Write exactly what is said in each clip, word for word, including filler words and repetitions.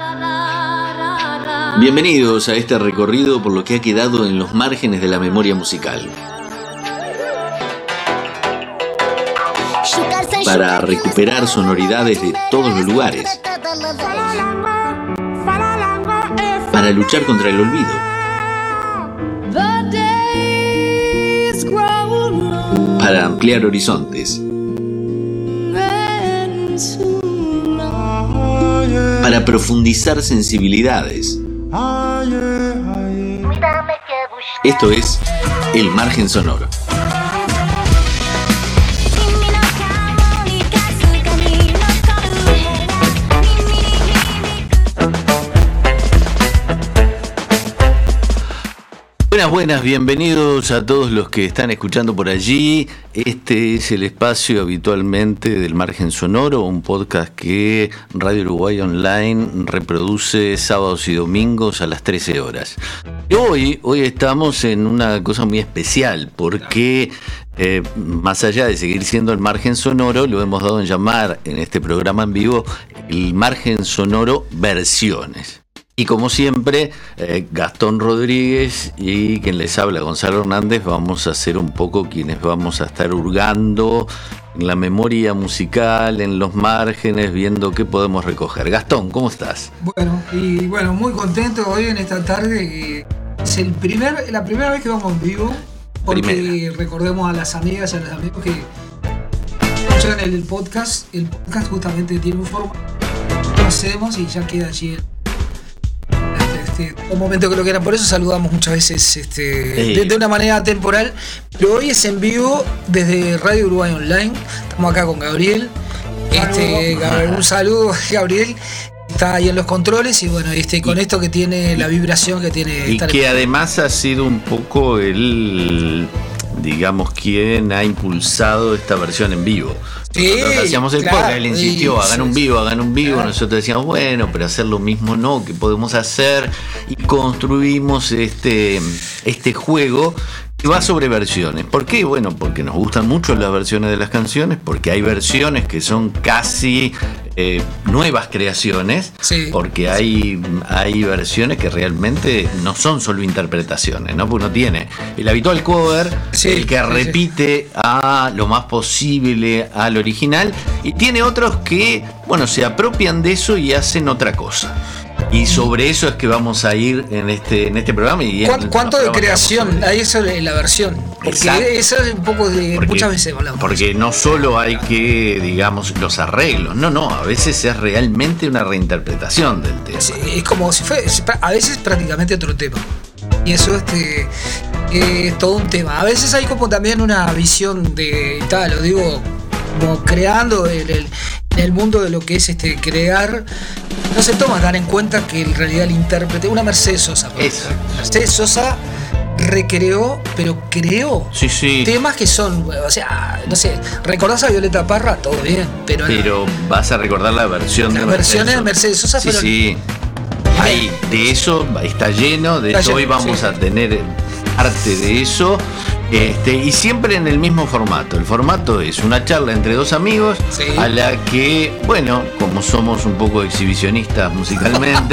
Bienvenidos a este recorrido por lo que ha quedado en los márgenes de la memoria musical. Para recuperar sonoridades de todos los lugares. Para luchar contra el olvido. Para ampliar horizontes. Para profundizar sensibilidades. Esto es El Margen Sonoro. Buenas, buenas, bienvenidos a todos los que están escuchando por allí. Este es el espacio habitualmente del Margen Sonoro, un podcast que Radio Uruguay Online reproduce sábados y domingos a las trece horas. Y hoy, hoy estamos en una cosa muy especial porque eh, más allá de seguir siendo el Margen Sonoro, lo hemos dado en llamar en este programa en vivo el Margen Sonoro Versiones. Y como siempre, eh, Gastón Rodríguez y quien les habla, Gonzalo Hernández, vamos a ser un poco quienes vamos a estar hurgando en la memoria musical, en los márgenes, viendo qué podemos recoger. Gastón, ¿cómo estás? Bueno, y bueno, muy contento hoy en esta tarde. Es el primer, la primera vez que vamos en vivo, porque primera. Recordemos a las amigas y a los amigos que escuchan el podcast. El podcast justamente tiene un formato que hacemos y ya queda allí el un momento que lo quieran, por eso saludamos muchas veces este, sí. de, de una manera temporal, pero hoy es en vivo desde Radio Uruguay Online. Estamos acá con Gabriel, este, Gabriel un saludo, Gabriel está ahí en los controles y bueno, este, con y, esto que tiene la vibración que tiene y que además ha sido un poco el, digamos, quien ha impulsado esta versión en vivo. Nosotros sí, hacíamos el claro, podcast, él insistió, hagan un vivo, hagan un vivo, claro. Nosotros decíamos, bueno, pero hacer lo mismo no, ¿qué podemos hacer? Y construimos este, este juego que va sobre versiones. ¿Por qué? Bueno, porque nos gustan mucho las versiones de las canciones, porque hay versiones que son casi eh, nuevas creaciones, sí, porque hay, hay versiones que realmente no son solo interpretaciones, ¿no? Porque uno tiene el habitual cover, sí, el que sí, repite sí. a lo más posible al original, y tiene otros que, bueno, se apropian de eso y hacen otra cosa. Y sobre eso es que vamos a ir en este en este programa. Y ¿Cuánto, ¿cuánto de creación hay eso en la versión? Porque exacto. Eso es un poco de... Porque, muchas veces hablamos. Porque no solo hay que, digamos, los arreglos. No, no, a veces es realmente una reinterpretación del tema. Sí, es como si fuera, a veces prácticamente otro tema. Y eso este, eh, es todo un tema. A veces hay como también una visión de, tal, lo digo, como creando el, el, en el mundo de lo que es este crear. No se toma tan en cuenta que en realidad el intérprete, una Mercedes Sosa, Mercedes Sosa recreó, pero creó sí, sí. temas que son, o sea, no sé, ¿recordás a Violeta Parra? Todo bien, pero pero no, vas a recordar la versión las de versiones de Mercedes Sosa, sí, pero sí. Ahí, de eso está lleno, de eso hoy vamos sí. a tener parte de eso. Este, y siempre en el mismo formato. El formato es una charla entre dos amigos, sí. a la que, bueno, como somos un poco exhibicionistas musicalmente,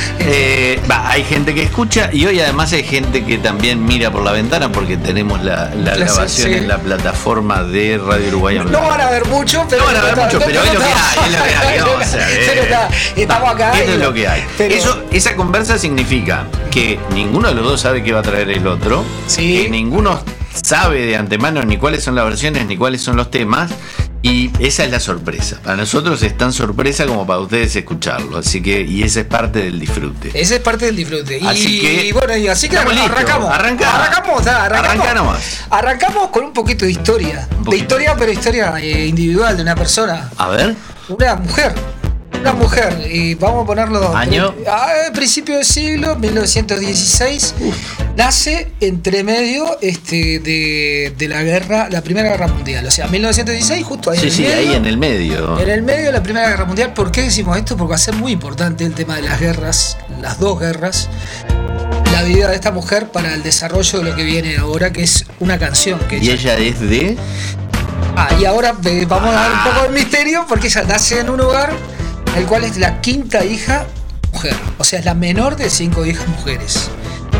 eh, va, hay gente que escucha y hoy además hay gente que también mira por la ventana porque tenemos la, la grabación sí. en la plataforma de Radio Uruguay Online. No van a ver mucho, pero no van a ver mucho, pero es lo que hay, es lo que hay. Vamos a hacer. Estamos acá. Esto es lo que hay. Pero... Eso, esa conversa significa que ninguno de los dos sabe qué va a traer el otro, sí. que ninguno sabe de antemano ni cuáles son las versiones ni cuáles son los temas, y esa es la sorpresa. Para nosotros es tan sorpresa como para ustedes escucharlo, así que, y esa es parte del disfrute. Esa es parte del disfrute. Así y, que, y bueno, y así que arrancamos. Arranca, arrancamos, da, arrancamos. Arranca nomás. Arrancamos con un poquito de historia. De historia, pero historia eh, individual de una persona. A ver. Una mujer. Una mujer, y vamos a ponerlo año a principio del siglo, mil novecientos dieciséis. Uf. Nace entre medio este, de, de la guerra, la Primera Guerra Mundial. O sea, mil novecientos dieciséis, justo ahí sí, en el sí, medio. ahí en el medio. En el medio de la Primera Guerra Mundial. ¿Por qué decimos esto? Porque va a ser muy importante el tema de las guerras, las dos guerras. La vida de esta mujer para el desarrollo de lo que viene ahora, que es una canción. Que ¿Y ella, ella es de? Ah, y ahora eh, vamos ah. a dar un poco de misterio, porque ella nace en un hogar el cual es la quinta hija, mujer. O sea, es la menor de cinco hijas mujeres.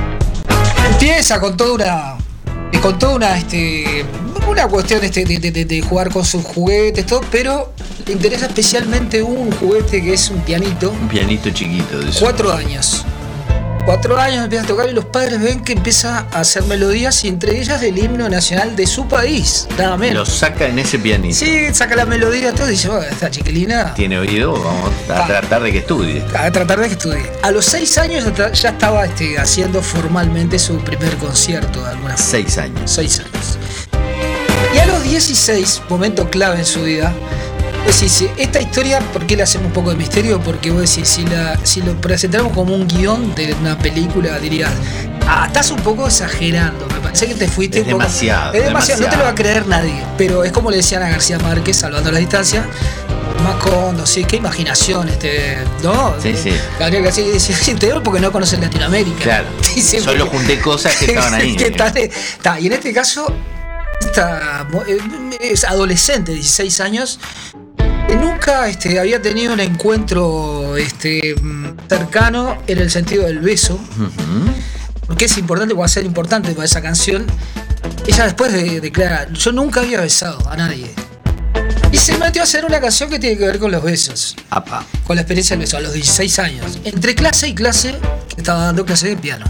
Empieza con toda una. Con toda una, este, una cuestión este, de, de, de jugar con sus juguetes, todo, pero le interesa especialmente un juguete que es un pianito. Un pianito chiquito. De cuatro años. Cuatro años empieza a tocar y los padres ven que empieza a hacer melodías y entre ellas el himno nacional de su país, nada menos. Lo saca en ese pianito. Sí, saca la melodía, todo y dice, oh, esta chiquilina tiene oído, vamos a ah, tratar de que estudie. A tratar de que estudie. A los seis años ya estaba este, haciendo formalmente su primer concierto de alguna forma. Seis años. Seis años. Y a los dieciséis, momento clave en su vida, pues decís, esta historia, ¿por qué le hacemos un poco de misterio? Porque vos decís, si, la, si lo presentamos como un guión de una película, dirías, ah, estás un poco exagerando, me parece que te fuiste es un poco. Demasiado, es demasiado, demasiado. No te lo va a creer nadie, pero es como le decían a García Márquez, salvando la distancia, Macondo, sí, qué imaginación, este, ¿no? Sí, sí. Gabriel García dice, sí, te digo porque no conoces Latinoamérica. Claro, dice, solo junté cosas que estaban ahí. que tal, está, y en este caso, esta, es adolescente, dieciséis años, nunca este, había tenido un encuentro este, cercano en el sentido del beso. Uh-huh. Porque es importante, va a ser importante para esa canción. Ella después de, declara, yo nunca había besado a nadie. Y se metió a hacer una canción que tiene que ver con los besos. Apa. Con la experiencia del beso, a los dieciséis años. Entre clase y clase, estaba dando clase de piano.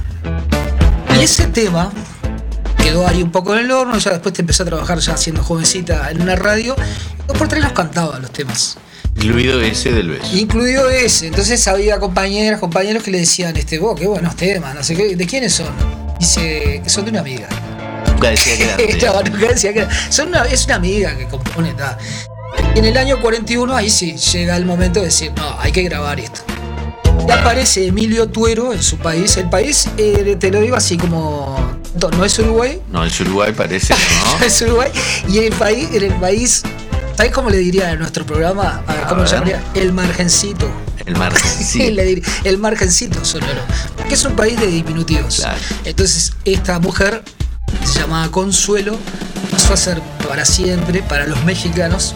Y ese tema quedó ahí un poco en el horno, ya después te empezó a trabajar ya siendo jovencita en una radio, y dos por tres los cantaba los temas. Incluido ese del beso. Incluido ese, entonces había compañeras, compañeros que le decían, este, vos, qué buenos temas, no sé qué, ¿de quiénes son? Dice, son de una amiga. Nunca decía que era. No, nunca decía que era. Son una, es una amiga que compone, ta. Y en el año cuarenta y uno, ahí sí, llega el momento de decir, no, hay que grabar esto. Y aparece Emilio Tuero en su país. El país, eh, te lo digo así como, no, no es Uruguay. No, es Uruguay, parece, ¿no? Es Uruguay. Y el país, en el país, ¿sabes cómo le diría a nuestro programa? A ver, ¿cómo se llamaría? El margencito. El margencito. El margencito sonoro. Porque es un país de diminutivos. Claro. Entonces, esta mujer, que se llamaba Consuelo, pasó a ser para siempre, para los mexicanos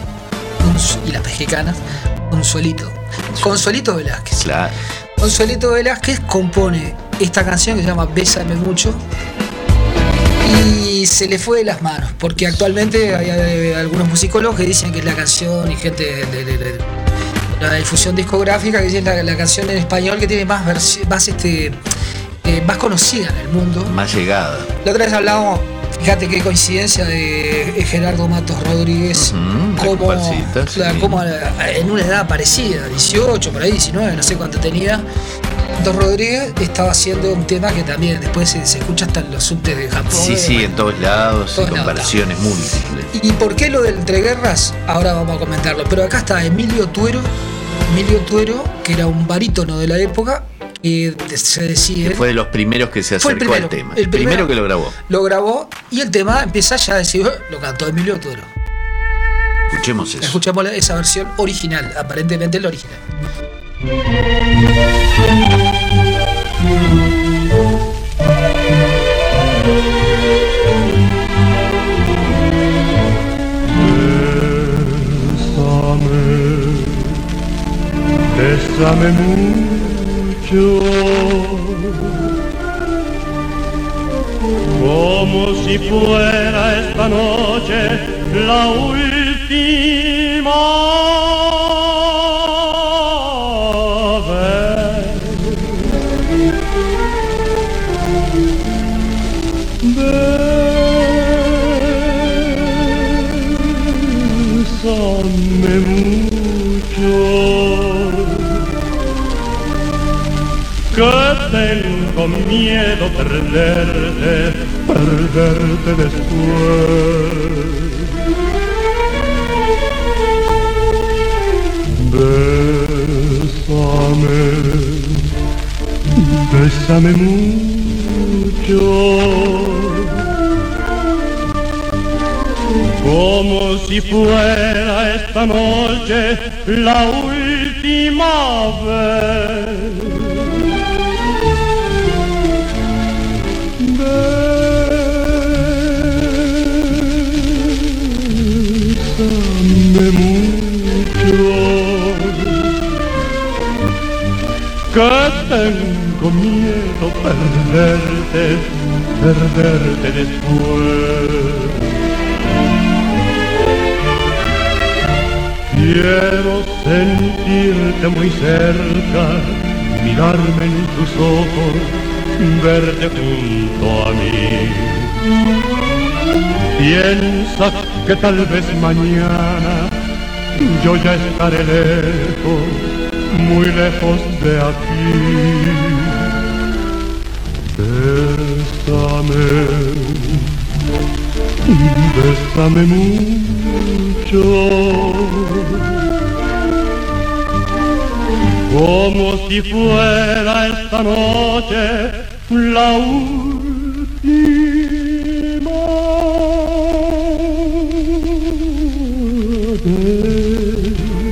y las mexicanas, Consuelito. Consuelito Velázquez. Claro. Consuelito Velázquez compone esta canción que se llama Bésame Mucho y se le fue de las manos, porque actualmente hay, hay algunos musicólogos que dicen que es la canción y gente de, de, de, de la difusión discográfica que dicen la, la canción en español que tiene más, versi- más, este, eh, más conocida en el mundo. Más llegada. La otra vez hablábamos, fíjate qué coincidencia de Gerardo Matos Rodríguez, uh-huh, como, sí. la, como en una edad parecida, dieciocho, por ahí, diecinueve, no sé cuánto tenía. Matos Rodríguez estaba haciendo un tema que también después se, se escucha hasta en los subtes de Japón. Sí, sí, en todos lados, todos y con lados. Versiones múltiples. ¿Y por qué lo del entreguerras? Ahora vamos a comentarlo. Pero acá está Emilio Tuero, Emilio Tuero, que era un barítono de la época. Y se decide. Que fue de los primeros que se acercó primero, al tema. El primero, primero que lo grabó. Lo grabó y el tema empieza ya a decir, lo cantó Emilio Tuero. Escuchemos eso. Escuchemos esa versión original, aparentemente la original. Bésame, bésame mucho, como si fuera esta noche la última vez. Bésame mucho, que tengo miedo perderte, perderte después. Bésame, bésame mucho, como si fuera esta noche la última vez. Bésame mucho, que tengo miedo perderte, perderte después. Quiero sentirte muy cerca, mirarme en tus ojos, verte junto a mí. Piensa que tal vez mañana yo ya estaré lejos, muy lejos de aquí. Bésame, bésame mucho, como si fuera esta noche la última vez.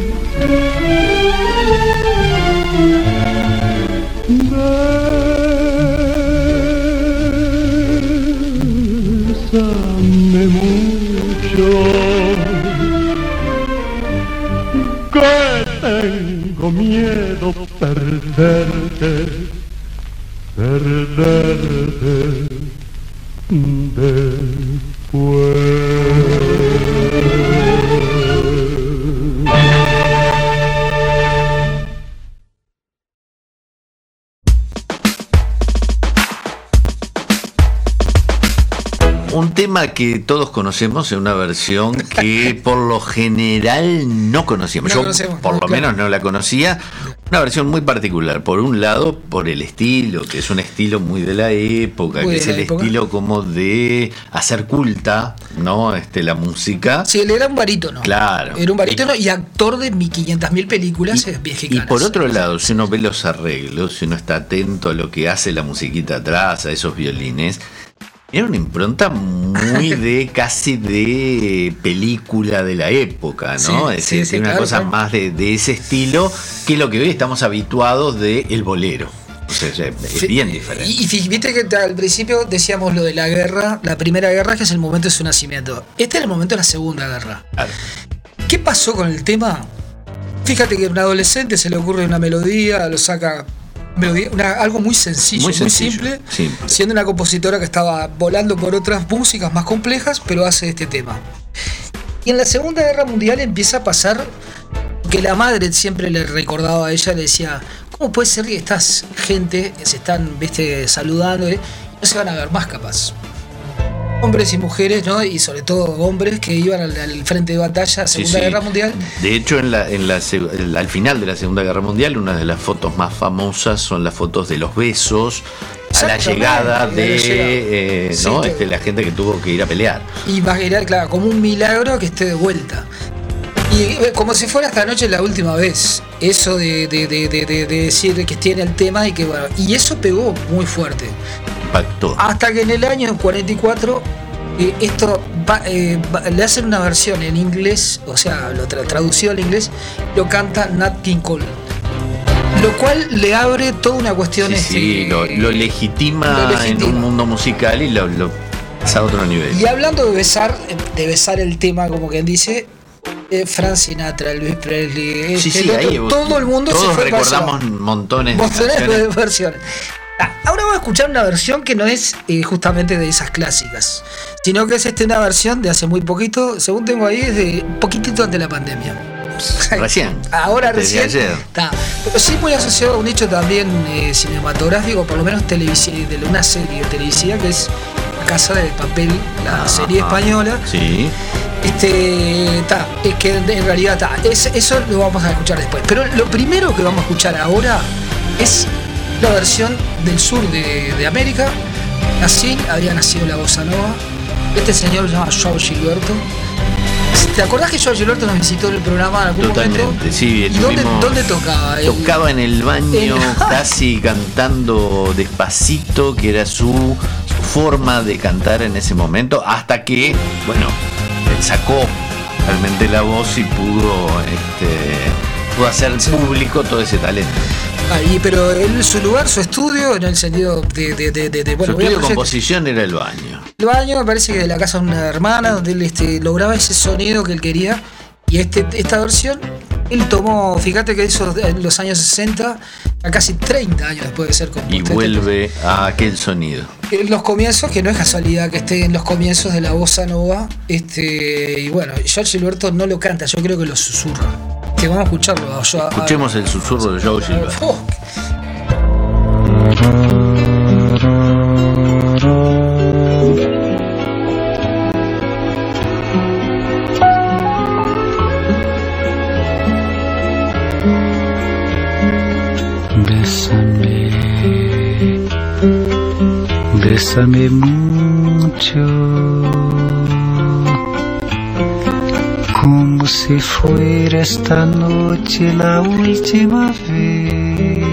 Bésame mucho, que tengo miedo perderte, perderte después. Un tema que todos conocemos en una versión que por lo general no conocíamos. No Yo conocemos, por no, lo claro. menos no la conocía. Una versión muy particular. Por un lado, por el estilo, que es un estilo muy de la época, Muy que de es la el época. estilo como de hacer culta, ¿no? Este, la música. Sí, él era un barítono. Claro. Era un barítono y actor de quinientas mil películas Y mexicanas. por otro lado, si uno ve los arreglos, si uno está atento a lo que hace la musiquita atrás, a esos violines, era una impronta muy de casi de película de la época, ¿no? Sí, es sí, decir, sí, tiene una claro, cosa claro. más de, de ese estilo que lo que hoy estamos habituados de el bolero. O sea, es bien diferente. Y, y viste que al principio decíamos lo de la guerra, la primera guerra, que es el momento de su nacimiento. Este es el momento de la segunda guerra. Claro. ¿Qué pasó con el tema? Fíjate que a un adolescente se le ocurre una melodía, lo saca. Melodía, una, algo muy sencillo, Muy muy, sencillo, simple, simple. siendo una compositora que estaba volando por otras músicas más complejas, pero hace este tema. Y en la Segunda Guerra Mundial empieza a pasar que la madre siempre le recordaba a ella, le decía, ¿cómo puede ser que estas gente se están, viste, saludando eh, y no se van a ver más capaz? Hombres y mujeres, ¿no? Y sobre todo hombres que iban al, al frente de batalla, Sí, Segunda sí. Guerra Mundial. De hecho, en la, en la, seg- el- al final de la Segunda Guerra Mundial, una de las fotos más famosas son las fotos de los besos a la Exactamente, llegada de de la llegada. eh, Sí, ¿no? que- este, la gente que tuvo que ir a pelear. Y va a quedar, claro, como un milagro que esté de vuelta. Y eh, como si fuera esta noche la última vez. Eso de, de, de, de, de- de decir que tiene el tema y que bueno. Y eso pegó muy fuerte. Impactó. Hasta que en el año cuarenta y cuatro eh, esto va- eh, va- le hacen una versión en inglés, o sea, lo tra- traducido al inglés, lo canta Nat King Cole. Lo cual le abre toda una cuestión. Sí, este, sí, lo, lo legitima lo legitima. en un mundo musical y lo, lo pasa a otro nivel. Y hablando de besar, de besar el tema, como quien dice, eh, Frank Sinatra, Elvis Presley, Sí, este, sí, el ahí otro, todo el mundo todos se fue para recordamos allá. montones de Montones de canciones. versiones. Ah, ahora vamos a escuchar una versión que no es eh, justamente de esas clásicas, sino que es este, una versión de hace muy poquito, según tengo ahí, es de un poquitito antes de la pandemia. Recién. Ahora Desde recién. ayer. Está. Pero sí muy asociado a un hecho también eh, cinematográfico, por lo menos televisi- de una serie televisiva que es La Casa de Papel, la Ajá. serie española. Sí. Este, está, es que en realidad está, es, eso lo vamos a escuchar después. Pero lo primero que vamos a escuchar ahora es la versión del sur de, de América. Así había nacido la bossa nova. Este señor se llama Joao Gilberto. ¿Te acordás que Joao Gilberto nos visitó en el programa en algún Totalmente, momento? sí. ¿Y dónde, tuvimos- dónde tocaba? él? Tocaba en el baño, En- casi cantando despacito, que era su, su forma de cantar en ese momento, hasta que, bueno, él sacó realmente la voz y pudo, este, pudo hacer público todo ese talento. Ahí, pero él, su lugar, su estudio, en el sentido de, de, de, de, de- bueno, su voy a estudio de proyectar- composición era el baño. el baño, me parece que de la casa de una hermana, donde él este, lograba ese sonido que él quería. Y este, esta versión, él tomó, fíjate que eso en los años sesenta a casi treinta años después de ser compositor. Y vuelve a aquel sonido. En los comienzos, que no es casualidad que esté en los comienzos de la bossa nova, este, y bueno, Jorge Gilberto no lo canta, yo creo que lo susurra. Que vamos a escucharlo. Yo, Escuchemos a, el susurro de Jorge Gilberto. Oh. Bésame, bésame mucho, como si fuera esta noche la última vez.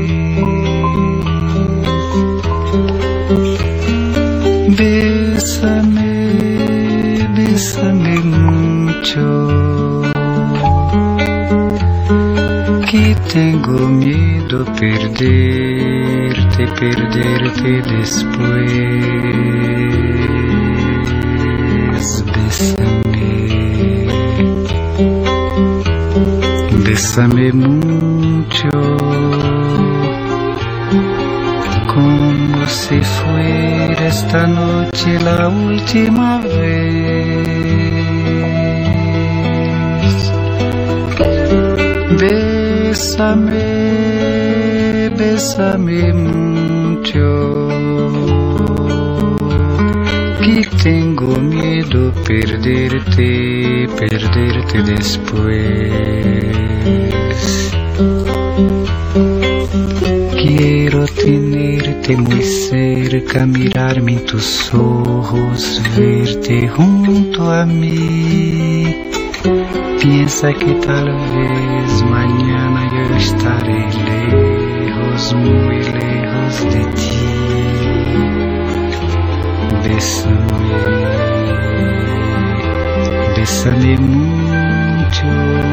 Bésame, bésame mucho, que tengo miedo perderte, perderte después. Bésame, bésame mucho, como si fuera esta noche la última vez. Bésame, bésame mucho, que tengo miedo perderte, perderte después. Quiero tenerte muy cerca, mirarme en tus ojos, verte junto a mí. Piensa que tal vez mañana yo estaré lejos, muy lejos de ti. Bésame, bésame mucho,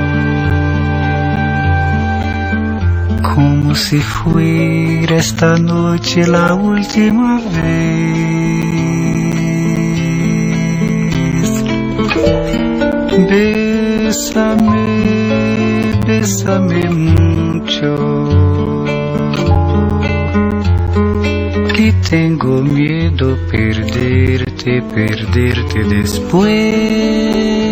como si fuera esta noche la última vez. Bésame, bésame mucho, que tengo miedo perderte, perderte después.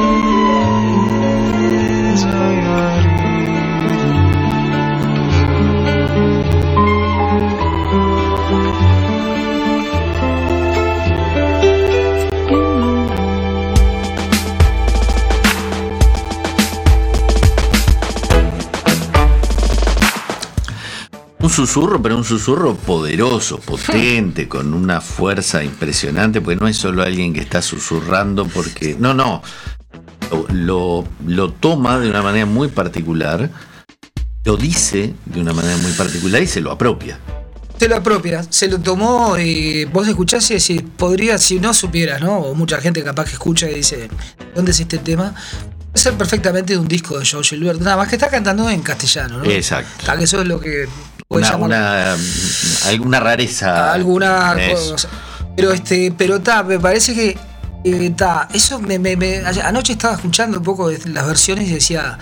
Un susurro, pero un susurro poderoso, potente, con una fuerza impresionante, porque no es solo alguien que está susurrando porque... No, no, lo, lo, lo toma de una manera muy particular, lo dice de una manera muy particular y se lo apropia. Se lo apropia, se lo tomó y vos escuchás y decís, podría, si no supieras, ¿no? O mucha gente capaz que escucha y dice, ¿dónde es este tema? Puede ser perfectamente de un disco de Jorge Gilberto, nada más que está cantando en castellano, ¿no? Exacto. Tal que eso es lo que... Una, una, alguna rareza. Alguna cosa. Pero este, pero ta, me parece que eh, ta, eso me, me, me, anoche estaba escuchando un poco de las versiones y decía,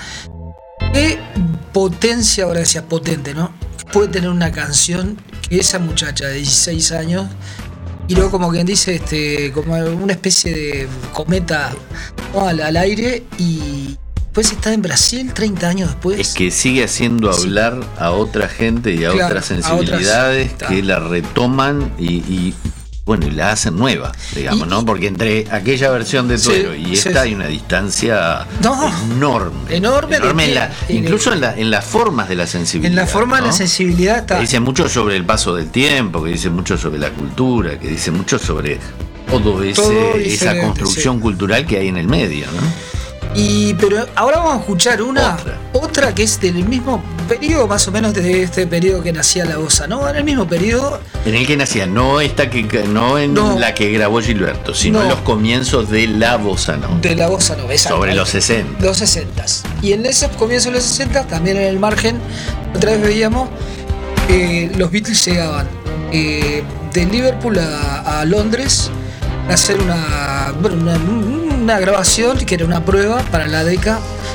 qué potencia, ahora decía potente, ¿no? Puede tener una canción que esa muchacha de dieciséis años tiró como quien dice, este, como una especie de cometa, ¿no? al, al aire y después está en Brasil treinta años después. Es que sigue haciendo hablar sí. a otra gente y a claro, otras sensibilidades a otras, que la retoman y, y bueno, y la hacen nueva, digamos, y, ¿no? Porque entre aquella versión de Tuero sí, y esta sí. hay una distancia no, enorme. Enorme. enorme de, en la, de, incluso de, en, la, en las formas de la sensibilidad. En la forma ¿no? de la sensibilidad está. Que dice mucho sobre el paso del tiempo, que dice mucho sobre la cultura, que dice mucho sobre todo, ese, todo esa construcción sí. cultural que hay en el medio, ¿no? Y pero ahora vamos a escuchar una otra. otra que es del mismo periodo, más o menos desde este periodo que nacía la bossa nova, en el mismo periodo en el que nacía, no esta que no en no, la que grabó Gilberto, sino no, en los comienzos de la bossa nova. De la bossa nova, exacto. Sobre los sesenta. Los sesenta. Y en esos comienzos de los sesenta, también en el margen, otra vez veíamos eh, los Beatles llegaban eh, de Liverpool a, a Londres a hacer una, bueno, una una grabación que era una prueba para la década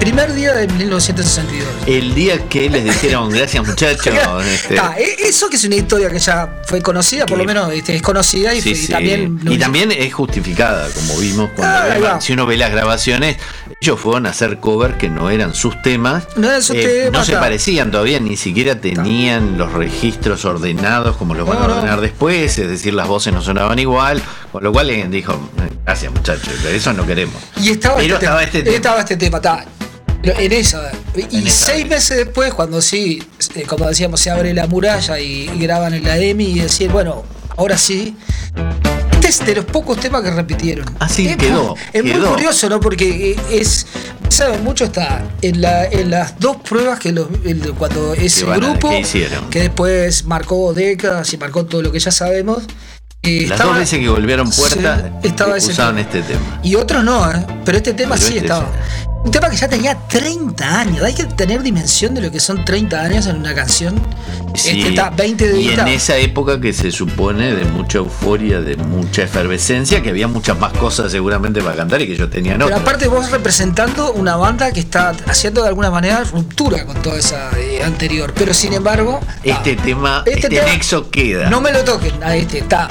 primer día de mil novecientos sesenta y dos. El día que les dijeron gracias muchachos. Este, ah, eso que es una historia que ya fue conocida, por lo menos este, es conocida y, sí, y sí. también y también es justificada, como vimos cuando ah, ve, si uno ve las grabaciones, ellos fueron a hacer cover que no eran sus temas, no, eran sus eh, temas, no se claro. parecían todavía, ni siquiera tenían los registros ordenados como los van no, a ordenar no. después, es decir, las voces no sonaban igual, con lo cual le dijo, gracias muchachos, eso no queremos. Y estaba, Pero este, estaba, tema, este tema. estaba este tema, estaba en esa. Y en esa seis vez. meses después, cuando sí, como decíamos, se abre la muralla y, y graban en la EMI y decir, bueno, ahora sí. Este es de los pocos temas que repitieron. Así es quedó. Muy, es quedó. muy curioso, ¿no? Porque es. Saben, mucho está en, la, en las dos pruebas que los, el, cuando ese van a- grupo, ¿qué hicieron? que después marcó décadas y marcó todo lo que ya sabemos. Eh, Las estaba, dos veces que volvieron puertas sí, estaba ese usaban tema. este tema. Y otros no, ¿eh? Pero este tema Pero sí este estaba. sí. Un tema que ya tenía treinta años. Hay que tener dimensión de lo que son treinta años en una canción. Sí, Este está veinte de y en guitarra. esa época que se supone de mucha euforia, de mucha efervescencia, que había muchas más cosas seguramente para cantar y que ellos tenían Pero otras. aparte vos representando una banda que está haciendo de alguna manera ruptura con toda esa eh, anterior. Pero sin embargo, Este ah, tema, este este, tema- nexo queda. no me lo toquen a este. Está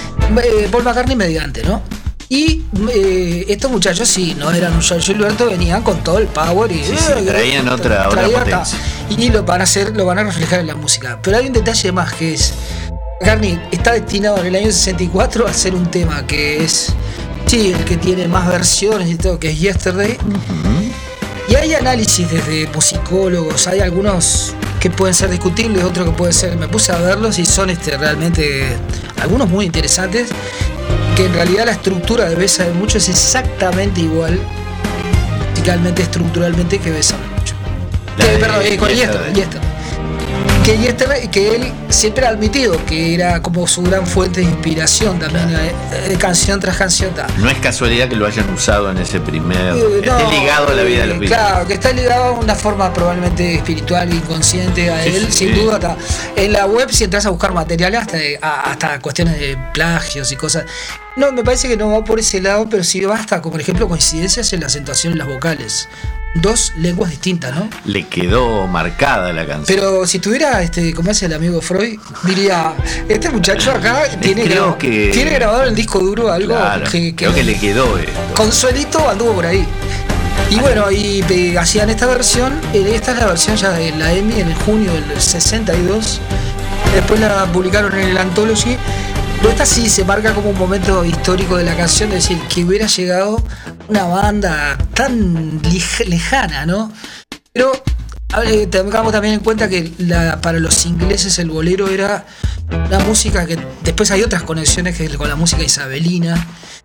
eh, Paul McCartney mediante, ¿no? Y eh, estos muchachos sí, no eran un George Gilberto, venían con todo el power y Sí, sí, traían otra- otra traían, potencia. ta, y lo van a hacer, lo van a reflejar en la música. Pero hay un detalle más que es McCartney está destinado en el año sesenta y cuatro a hacer un tema que es sí, el que tiene más versiones y todo, que es Yesterday. Ujú. Y hay análisis desde musicólogos, hay algunos que pueden ser discutibles, otros que pueden ser, me puse a verlos y son este realmente algunos muy interesantes, que en realidad la estructura de Besa de Mucho es exactamente igual musicalmente, estructuralmente que Besa de Mucho. La Que, de perdón, eh, con Yesterday. Yesterday, Yesterday. Que, Yesterday, que él siempre ha admitido que era como su gran fuente de inspiración también, eh, eh, canción tras canción. ta. No es casualidad que lo hayan usado en ese primer. Eh, que esté ligado a la vida de los eh, Beatles. Claro, que está ligado a una forma probablemente espiritual, inconsciente a Sí, él, sí, sin sí. duda. Está. En la web, si entras a buscar materiales, hasta, a- hasta cuestiones de plagios y cosas. No, me parece que no va por ese lado, pero sí basta, como por ejemplo coincidencias en la acentuación en las vocales. Dos lenguas distintas, ¿no? Le quedó marcada la canción. Pero si tuviera, este, como hace el amigo Freud, diría, este muchacho acá tiene, Creo grabado, que- tiene grabado en el disco duro algo Claro, que, creo que le quedó esto. Consuelito anduvo por ahí. Y bueno, y eh, hacían esta versión, eh, esta es la versión ya de la EMI en el junio del sesenta y dos. Después la publicaron en el Anthology. Pero esta sí se marca como un momento histórico de la canción, es decir, que hubiera llegado una banda tan lej- lejana, ¿no? Pero eh, tengamos también en cuenta que la, para los ingleses el bolero era una música que después hay otras conexiones que con la música isabelina.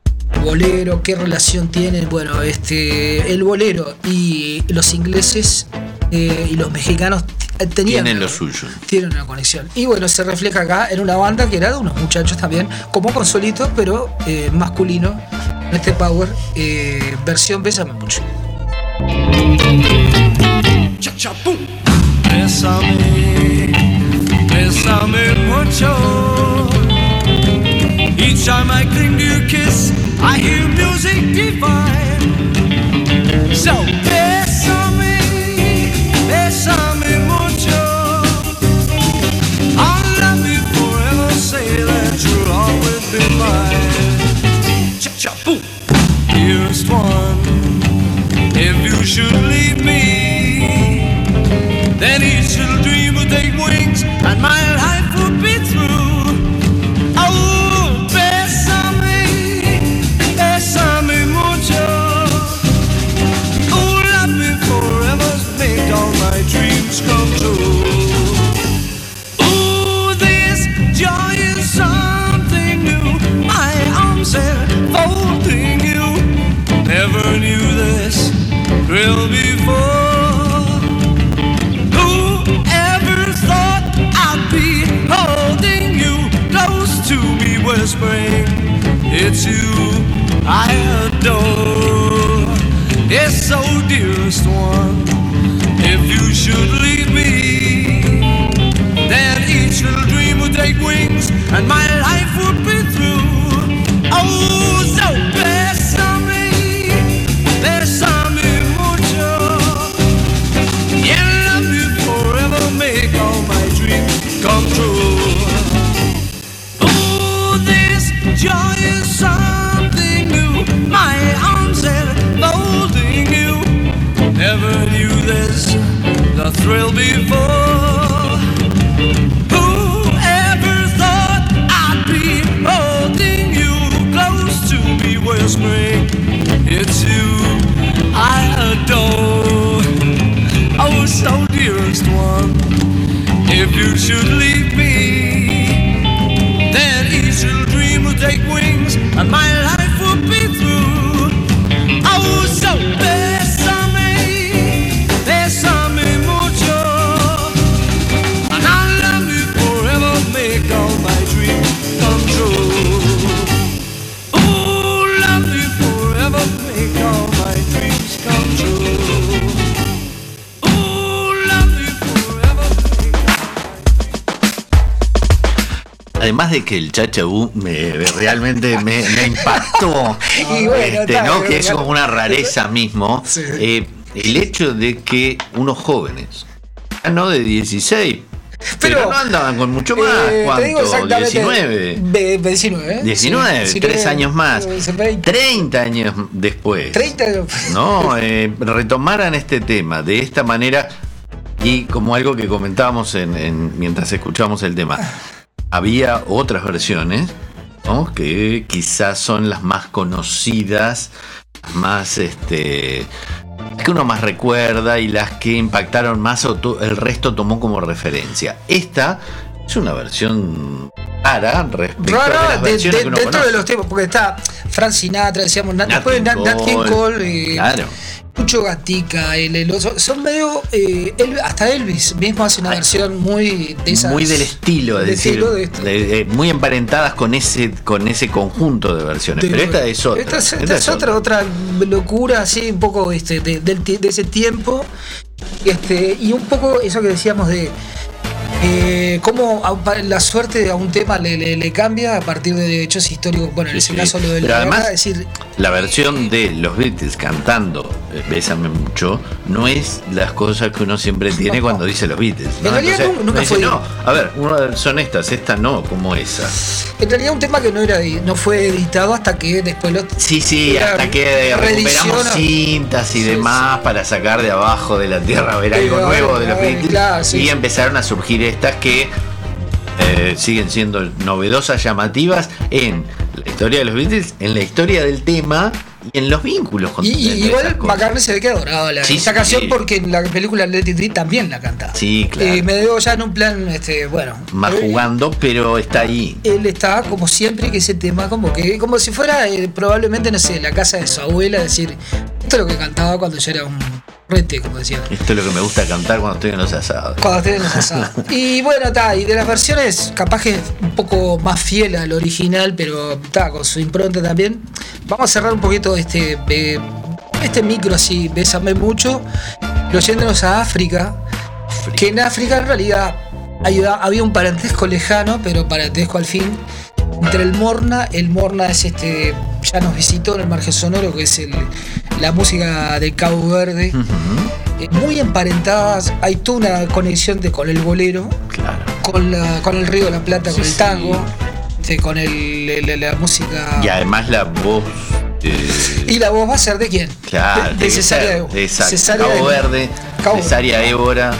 Bolero, qué relación tienen, bueno, este, el bolero y los ingleses eh, y los mexicanos t- tenían Tienen una- lo suyo. tienen una conexión. Y bueno, se refleja acá en una banda que era de unos muchachos también, como Consuelito, pero eh, masculino, en este power, eh, versión Bésame Mucho. Bésame, bésame mucho. Each time I cling to your kiss, I hear music divine. So bésame, bésame mucho. I'll love you forever, say that you'll always be mine. Cha-cha-boom. Dearest one, if you should leave me, then each little dream will take wings and my life will be through. Oh, bésame, bésame mucho. Oh, love me forever, make all my dreams come true. Oh, this joy is something new. My arms enfolding you. Never knew this thrill before. Whoever thought I'd be holding you close to me, whispering, it's you I adore. Yes, so dearest one, if you should leave me, then each little dream would take wings and my life would be through. Oh, so bésame, bésame mucho. come true. Oh, this joy is something new. My arms enfolding you. Never knew this, the thrill before. Whoever thought I'd be holding you close to me, whispering, it's you I adore. Oh, so dearest one, if you should leave me, then each little dream will take wings and my life will be through. Oh, so bésame, bésame mucho, and I'll love you forever, make all my dreams come true. Oh, love you forever, make all my dreams come true. Además de que el Chachabú me, realmente me, me impactó, y bueno, este, ¿no? Que es como una rareza mismo, sí. eh, el hecho de que unos jóvenes, no de dieciséis, pero, pero no andaban con mucho más, eh, ¿cuánto? diecinueve. diecinueve, diecinueve, sí, tres años más. treinta años después. treinta No, eh, retomaran este tema de esta manera y como algo que comentábamos en, en, mientras escuchábamos el tema. Había otras versiones, ¿no? Que quizás son las más conocidas, más este, que uno más recuerda y las que impactaron más, o to- el resto tomó como referencia. Esta es una versión rara respecto rara, a las de, versiones de, que uno dentro conoce. de los temas, porque está Frank Sinatra, decíamos, Nat, Nat después King Nat, Nat King Cole, eh, claro. Pucho Gatica, el, el oso, son medio, eh, el, hasta Elvis mismo hace una Ay, versión muy de esas, muy del estilo, es decir, estilo de de, de, muy emparentadas con ese con ese conjunto de versiones. De, pero esta es otra. Esta es, esta esta es otra, otra locura así, un poco este, de, de, de ese tiempo, este, y un poco eso que decíamos de Eh, cómo la suerte a un tema le, le, le cambia a partir de hechos históricos. Bueno, en ese sí, caso lo de la además, guerra, es decir, la versión de los Beatles cantando Bésame mucho no es las cosas que uno siempre tiene no, cuando dice los Beatles, ¿no? En realidad Entonces, nunca dice, fue. No, a ver, uno son estas, esta no, como esa. En realidad un tema que no era no fue editado hasta que después lo. Sí, sí, hasta que recuperamos cintas y sí, demás sí. para sacar de abajo de la tierra, ver algo Pero, nuevo de los Beatles claro, sí, y sí. empezaron a surgir estas que eh, siguen siendo novedosas, llamativas en la historia de los Beatles, en la historia del tema y en los vínculos con y, y igual McCartney se ve que adoraba la, sí, esta sí. canción porque en la película Let It Be también la canta. Sí, claro. Eh, me dio ya en un plan, este, bueno. Más él, jugando, pero está ahí. Él está como siempre que ese tema, como que, como si fuera eh, probablemente, no sé, la casa de su abuela, decir, esto es lo que cantaba cuando yo era un rete, como decía. Esto es lo que me gusta cantar cuando estoy en los asados. Cuando estoy en los asados. Y bueno, está, y de las versiones, capaz que un poco más fiel al original, pero está, con su impronta también. Vamos a cerrar un poquito este, eh, este micro así, Bésame mucho, yéndonos a África, África, que en África en realidad había un parentesco lejano, pero parentesco al fin, entre el Morna. El Morna es este, ya nos visitó en el Margen Sonoro, que es el, la música del Cabo Verde, uh-huh. eh, muy emparentadas. Hay toda una conexión de, con el bolero, claro. con, la, con el Río de la Plata, sí, con el tango. Sí. Con el, el, la música. Y además la voz. Eh... Y la voz va a ser de quién? Claro, de, de Cesárea de Cesárea Cabo de... Verde, Cabo Cesárea Évora.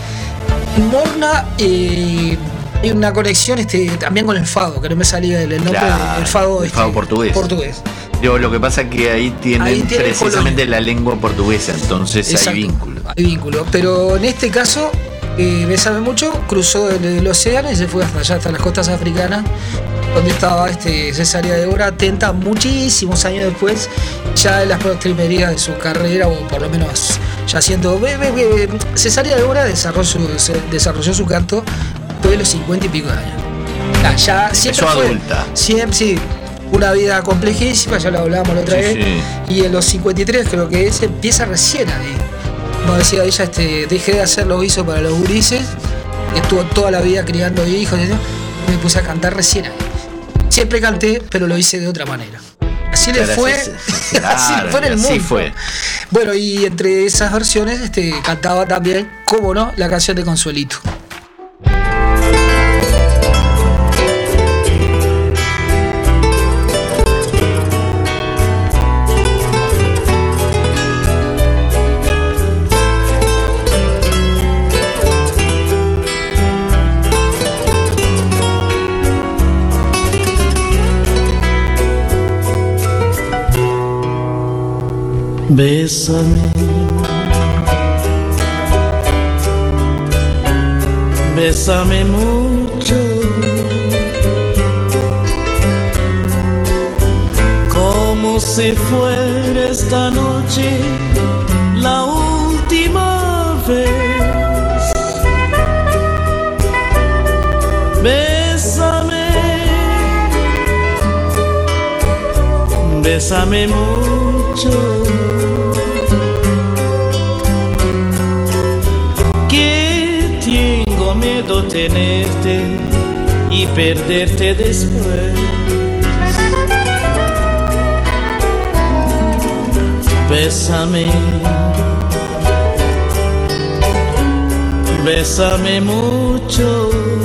Morna, eh, hay una conexión este, también con el fado, que no me salía el nombre claro, del fado, el este, fado portugués. portugués. Yo, lo que pasa es que ahí tienen ahí tiene precisamente la lengua portuguesa, entonces Exacto, hay vínculo. Hay vínculo, pero en este caso. Eh, Bésame mucho, cruzó el, el océano y se fue hasta allá, hasta las costas africanas, donde estaba este Cesárea Évora, atenta muchísimos años después, ya en las postrimerías de su carrera, o por lo menos ya siendo. Cesárea Évora desarrolló su, desarrolló su canto después de los cincuenta y pico de años. Ya, ya siempre Eso fue. Adulta. Siempre, sí. Una vida complejísima, ya lo hablábamos la otra sí, vez. Sí. Y en los cincuenta y tres creo que ese empieza recién ahí. Como decía ella, este, dejé de hacer los guisos para los gurises, estuvo toda la vida criando hijos, y me puse a cantar recién ahí. Siempre canté, pero lo hice de otra manera. Así le fue, claro, así fue en el mundo. Así fue. Bueno, y entre esas versiones este, cantaba también, cómo no, la canción de Consuelito. Bésame, bésame mucho, como si fuera esta noche la última vez. Bésame, bésame mucho, que tengo miedo tenerte y perderte después. Bésame, bésame mucho,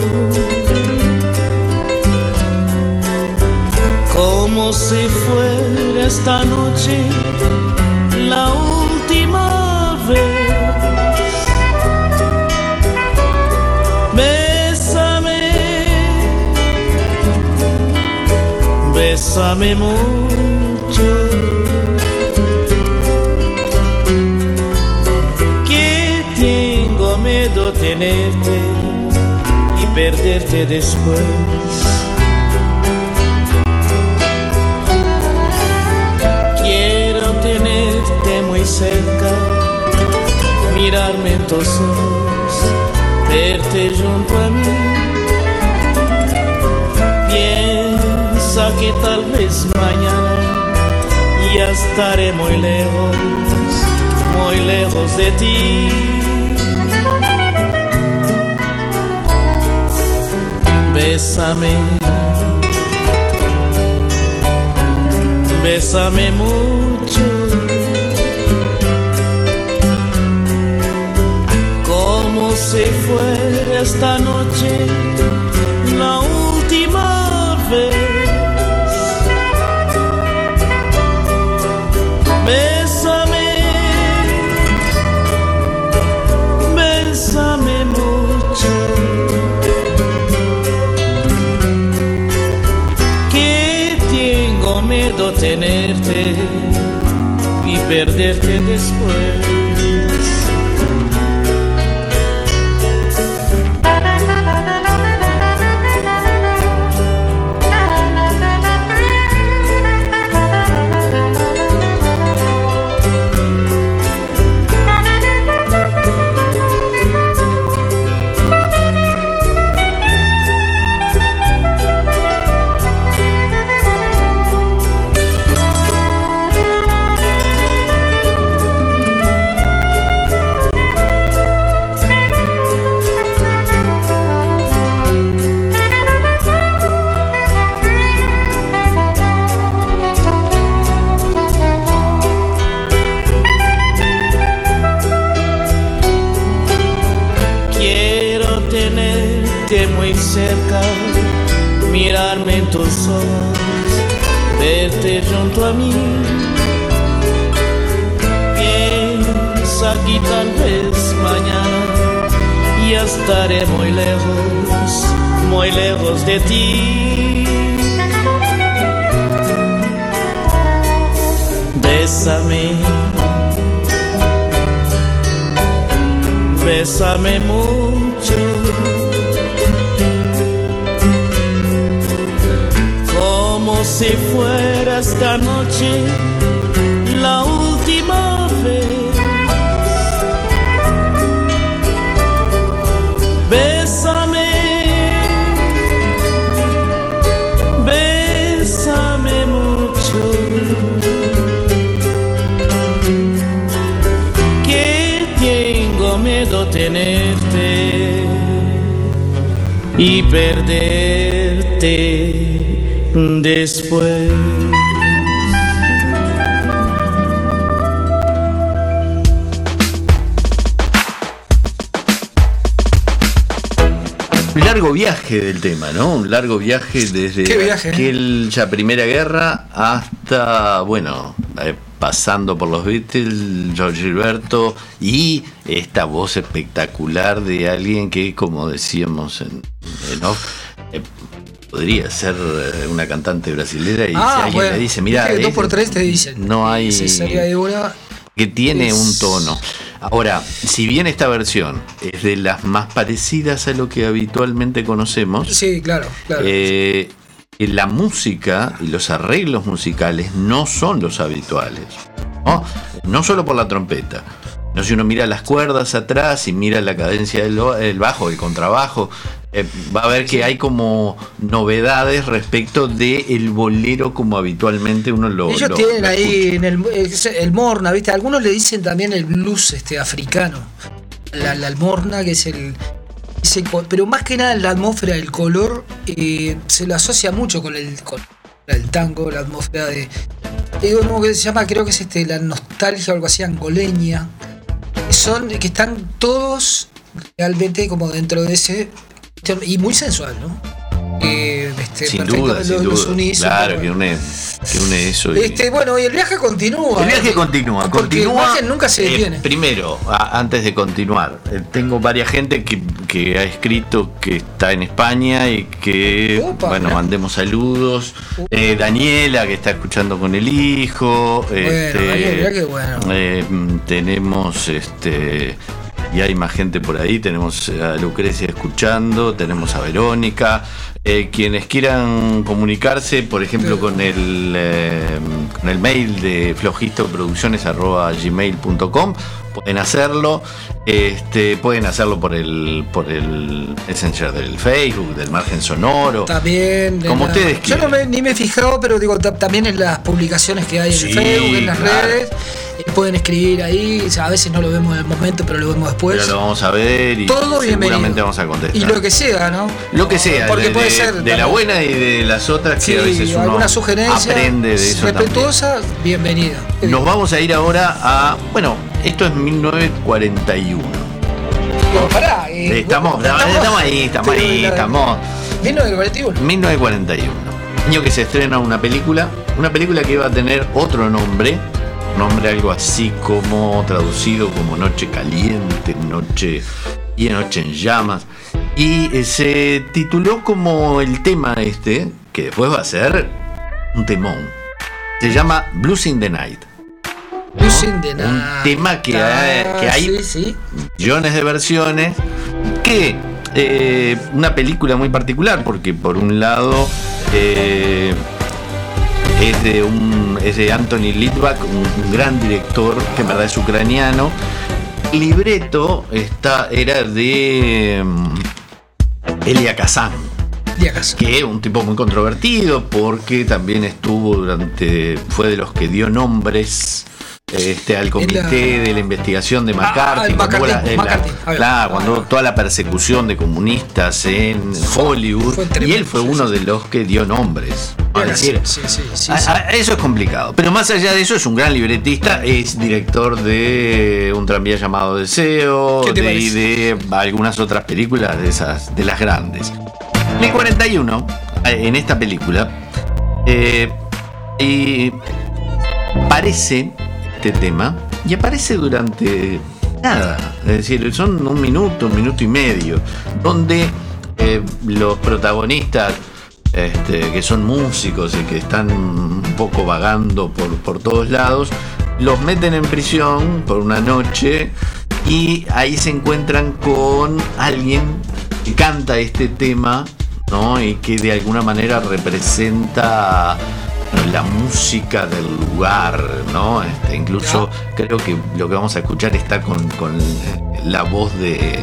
como si fuera esta noche la última vez. Bésame, bésame mucho, que tengo miedo tenerte y perderte después. Muy cerca, mirarme en tus ojos, verte junto a mí. Piensa que tal vez mañana ya estaré muy lejos, muy lejos de ti. Bésame, bésame mucho, si fuera esta noche la última vez. Bésame, bésame mucho, que tengo miedo tenerte y perderte después. Cerca, mirarme en tus ojos, verte junto a mí. Piensa que tal vez mañana ya estaré muy lejos, muy lejos de ti. Bésame, bésame mucho, como si fuera esta noche la última vez. Bésame, bésame mucho, que tengo miedo tenerte y perderte después. Un largo viaje del tema, ¿no? Un largo viaje desde viaje, aquella eh? Primera Guerra hasta, bueno, eh, pasando por los Beatles, George Gilberto, y esta voz espectacular de alguien que, como decíamos en, en off, eh, podría ser una cantante brasilera y ah, si alguien bueno, le dice, mira, dos por tres te dicen. No hay. Cesárea Évora que tiene es... un tono. Ahora, si bien esta versión es de las más parecidas a lo que habitualmente conocemos, sí, claro, claro. Eh, la música y los arreglos musicales no son los habituales, ¿no? No solo por la trompeta. No, si uno mira las cuerdas atrás y mira la cadencia del, del bajo, el contrabajo, eh, va a ver que hay como novedades respecto del bolero como habitualmente uno lo Ellos lo, tienen lo ahí en el, el morna, ¿viste? Algunos le dicen también el blues este africano. La, la morna, que es el, es el... Pero más que nada la atmósfera, el color, eh, se lo asocia mucho con el, con el tango, la atmósfera de... Digo, como que se llama, creo que es este la nostalgia o algo así, angoleña. Son que están todos realmente como dentro de ese, y muy sensual, ¿no? Eh, este, sin duda, sin los, duda. Unís, claro, que une, que une eso. Y... Este, bueno, y el viaje continúa. El viaje continúa, porque continúa. El viaje nunca se detiene. Eh, primero, a, antes de continuar, eh, tengo varias gente que, que ha escrito que está en España y que, Opa, bueno, mirá. mandemos saludos. Eh, Daniela, que está escuchando con el hijo. Bueno, este, Daniel, mirá qué bueno. Eh, tenemos este. Y hay más gente por ahí, tenemos a Lucrecia escuchando, tenemos a Verónica, eh, quienes quieran comunicarse, por ejemplo, con el eh, con el mail de flojistoproducciones arroba gmail punto com, pueden hacerlo, este, pueden hacerlo por el por el Messenger del Facebook, del Margen Sonoro, también como la, ustedes yo quieran. no me, ni me he fijado, pero digo, ta, también en las publicaciones que hay en Sí, el Facebook, en las claro. redes, eh, pueden escribir ahí, o sea, a veces no lo vemos en el momento, pero lo vemos después. Pero lo vamos a ver y Todo bienvenido. seguramente vamos a contestar. Y lo que sea, ¿no? Lo que sea, porque de, puede de- ser de también. la buena y de las otras que Sí, a veces uno alguna sugerencia aprende de eso también. respetuosa, bienvenida. Nos vamos a ir ahora a, bueno, esto es mil novecientos cuarenta y uno. Digo, pará, eh, Estamos, bueno, estamos ahí, estamos pero ahí, la- estamos. mil novecientos cuarenta y uno. mil novecientos cuarenta y uno, año que se estrena una película, una película que iba a tener otro nombre, un nombre algo así como traducido como Noche Caliente, Noche y Noche en Llamas, y eh, se tituló como el tema este, que después va a ser un temón. Se llama Blues in the Night. Blues in the Night. Un tema que hay, que hay Sí, sí. millones de versiones, que eh, una película muy particular, porque por un lado eh, es de un es de Anthony Litvak, un, un gran director que en verdad es ucraniano. El libreto está, era de um, Elia Kazan, De acaso. que es un tipo muy controvertido porque también estuvo durante, fue de los que dio nombres este, al comité En la- de la investigación de Ah, McCarthy, el cuando hubo la- McCarthy, en la- McCarthy. Ah, claro, ah, cuando ah. toda la persecución de comunistas en Hollywood, fue y tremendo, él fue sí, uno sí. de los que dio nombres. Es decir, Sí, sí, sí, a- sí. a- eso es complicado, pero más allá de eso es un gran libretista, es director de Un tranvía llamado Deseo, ¿Qué te de, parece? de algunas otras películas de esas, de las grandes. En el cuarenta y uno, en esta película, eh, y aparece este tema y aparece durante nada, es decir, son un minuto, un minuto y medio, donde eh, los protagonistas, este, que son músicos y que están un poco vagando por, por todos lados, los meten en prisión por una noche y ahí se encuentran con alguien que canta este tema, ¿no? Y que de alguna manera representa, bueno, la música del lugar, ¿no? Este, incluso creo que lo que vamos a escuchar está con, con la voz de,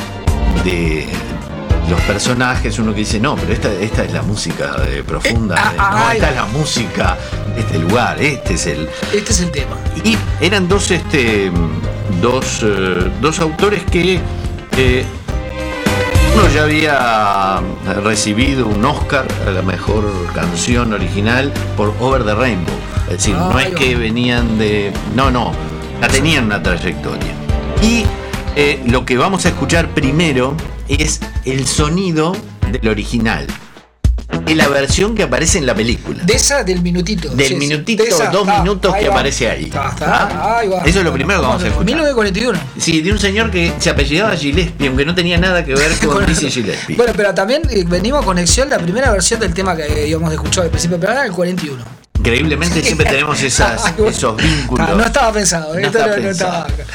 de los personajes, uno que dice, no, pero esta, esta es la música eh, profunda, Eh, ah, de- no, ah, esta ay. es la música de este lugar, este es el... Este es el tema. Y eran dos, este, dos, eh, dos autores que eh, uno ya había recibido un Oscar a la mejor canción original por Over the Rainbow. Es decir, no Ay, es que va. venían de... No, no, la tenían una trayectoria. Y eh, lo que vamos a escuchar primero es el sonido del original. Es la versión que aparece en la película. De esa, del minutito. Del Sí, sí. minutito, De esa, dos está, minutos ahí que va. aparece ahí. Está, está, ¿Ah? ahí va. Eso es lo primero que vamos a escuchar. mil novecientos cuarenta y uno. Sí, de un señor que se apellidaba Gillespie, aunque no tenía nada que ver con Dizzy Gillespie. Bueno, pero también eh, venimos a conexión la primera versión del tema que íbamos a escuchar al principio del programa, el cuarenta y uno. increíblemente siempre tenemos esas, esos vínculos. No, no estaba pensado, no esto estaba no, no pensado. estaba.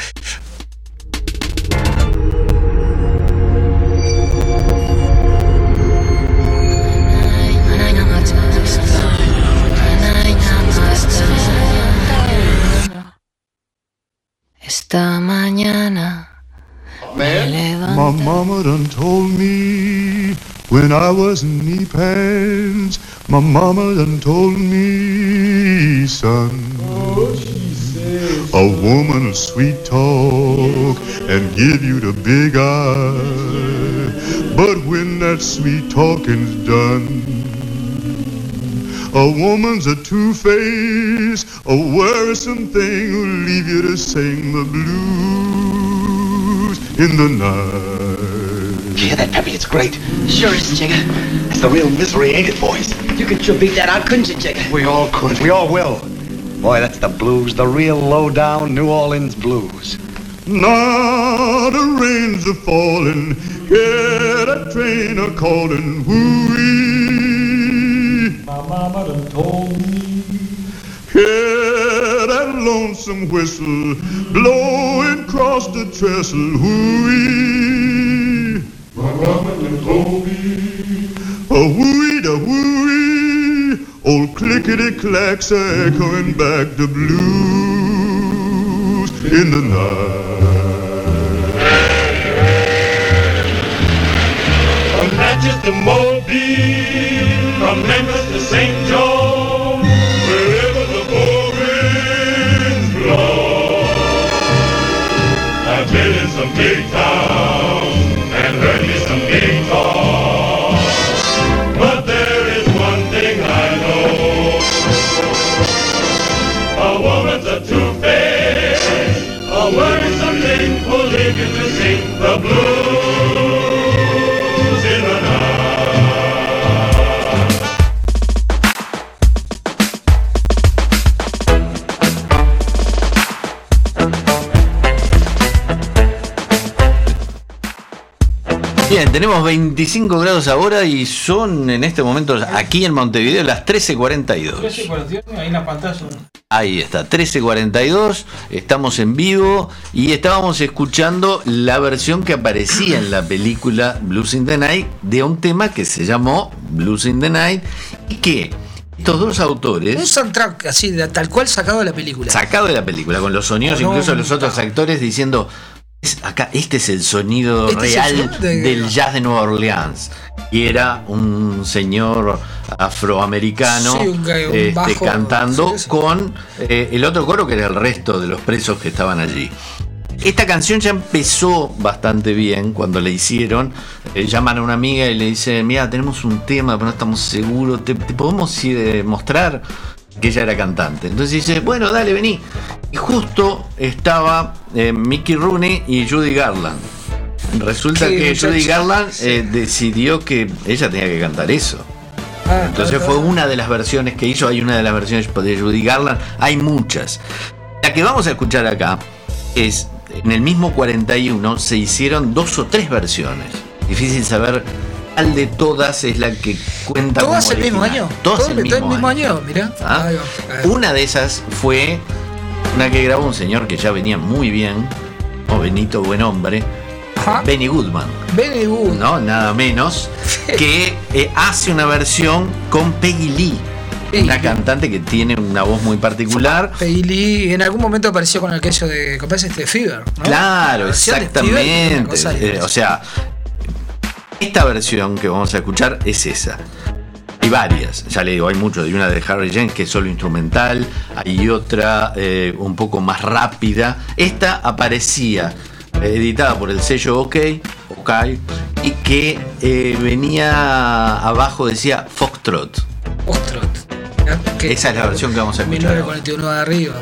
Esta mañana me levanté. My mama done told me when I was in knee pants. My mama done told me, son, a woman will sweet talk and give you the big eye. But when that sweet talking's done, a woman's a two-faced, a worrisome thing who'll leave you to sing the blues in the night. You hear that, Peppy? It's great. Sure is, Jigger. It's the real misery, ain't it, boys? You could sure beat that out, couldn't you, Jigger? We all could. We all will. Boy, that's the blues, the real low-down New Orleans blues. Now the rains are falling, hear that train a calling, woo-wee. My mama done told me. Hear that lonesome whistle blowing across the trestle, woo-wee. My mama done told me. A woo-wee, da woo-wee, old clickety-clacks are echoing back the blues in the night. From Natchez to Mobile, from Memphis to Saint Joe, wherever the four winds blow. I've been in some big towns and heard me some big talk, but there is one thing I know. A woman's a two-faced, a worrisome thing will leave you to sing the blues in the night. Bien, tenemos veinticinco grados ahora y son en este momento aquí en Montevideo las trece cuarenta y dos. trece cuarenta y dos, ahí en la pantalla. Ahí está, trece cuarenta y dos, estamos en vivo y estábamos escuchando la versión que aparecía en la película Blues in the Night de un tema que se llamó Blues in the Night y que estos dos autores... Un soundtrack así, de, tal cual sacado de la película. Sacado de la película, con los sonidos, No, incluso no, los otros no. actores diciendo... Es acá, este es el sonido Este es el real sonido de- del jazz de Nueva Orleans. Y era un señor afroamericano Sí, un ga- un este, bajo, cantando sí, sí. con eh, el otro coro que era el resto de los presos que estaban allí. Esta canción ya empezó bastante bien cuando la hicieron. Eh, llaman a una amiga y le dicen: mira, tenemos un tema, pero no estamos seguros. ¿Te, te podemos eh, mostrar? Que ella era cantante. Entonces dice: bueno, dale, vení. Y justo estaba eh, Mickey Rooney y Judy Garland. Resulta Sí, que muchacho. Judy Garland Sí. eh, decidió que ella tenía que cantar eso. Ah, Entonces ah, fue ah. una de las versiones que hizo. Hay una de las versiones de Judy Garland. Hay muchas. La que vamos a escuchar acá es, en el mismo cuarenta y uno se hicieron dos o tres versiones. Difícil saber cuál de todas es la que cuenta ¿Todas como el mismo original. año? Todas Todo el todo mismo, el mismo año. año, mirá. ¿Ah? Ahí va. Una de esas fue una que grabó un señor que ya venía muy bien, o Benito Buen Hombre, Ajá. Benny Goodman, Benny Goodman. ¿no? Nada menos, que eh, hace una versión con Peggy Lee, Peggy una Lee. cantante que tiene una voz muy particular. Peggy Lee en algún momento apareció con aquello de, ¿cómo es este? Fever, ¿no? Claro, La versión de Fever, exactamente. una cosa Eh, o sea, esta versión que vamos a escuchar es esa. Hay varias, ya le digo, hay muchos. Hay una de Harry James que es solo instrumental, hay otra eh, un poco más rápida. Esta aparecía eh, editada por el sello OK, OK y que eh, venía abajo, decía Foxtrot. Foxtrot. ¿Ya? Que- Esa es la versión que vamos a mil escuchar. novecientos cuarenta y uno de arriba.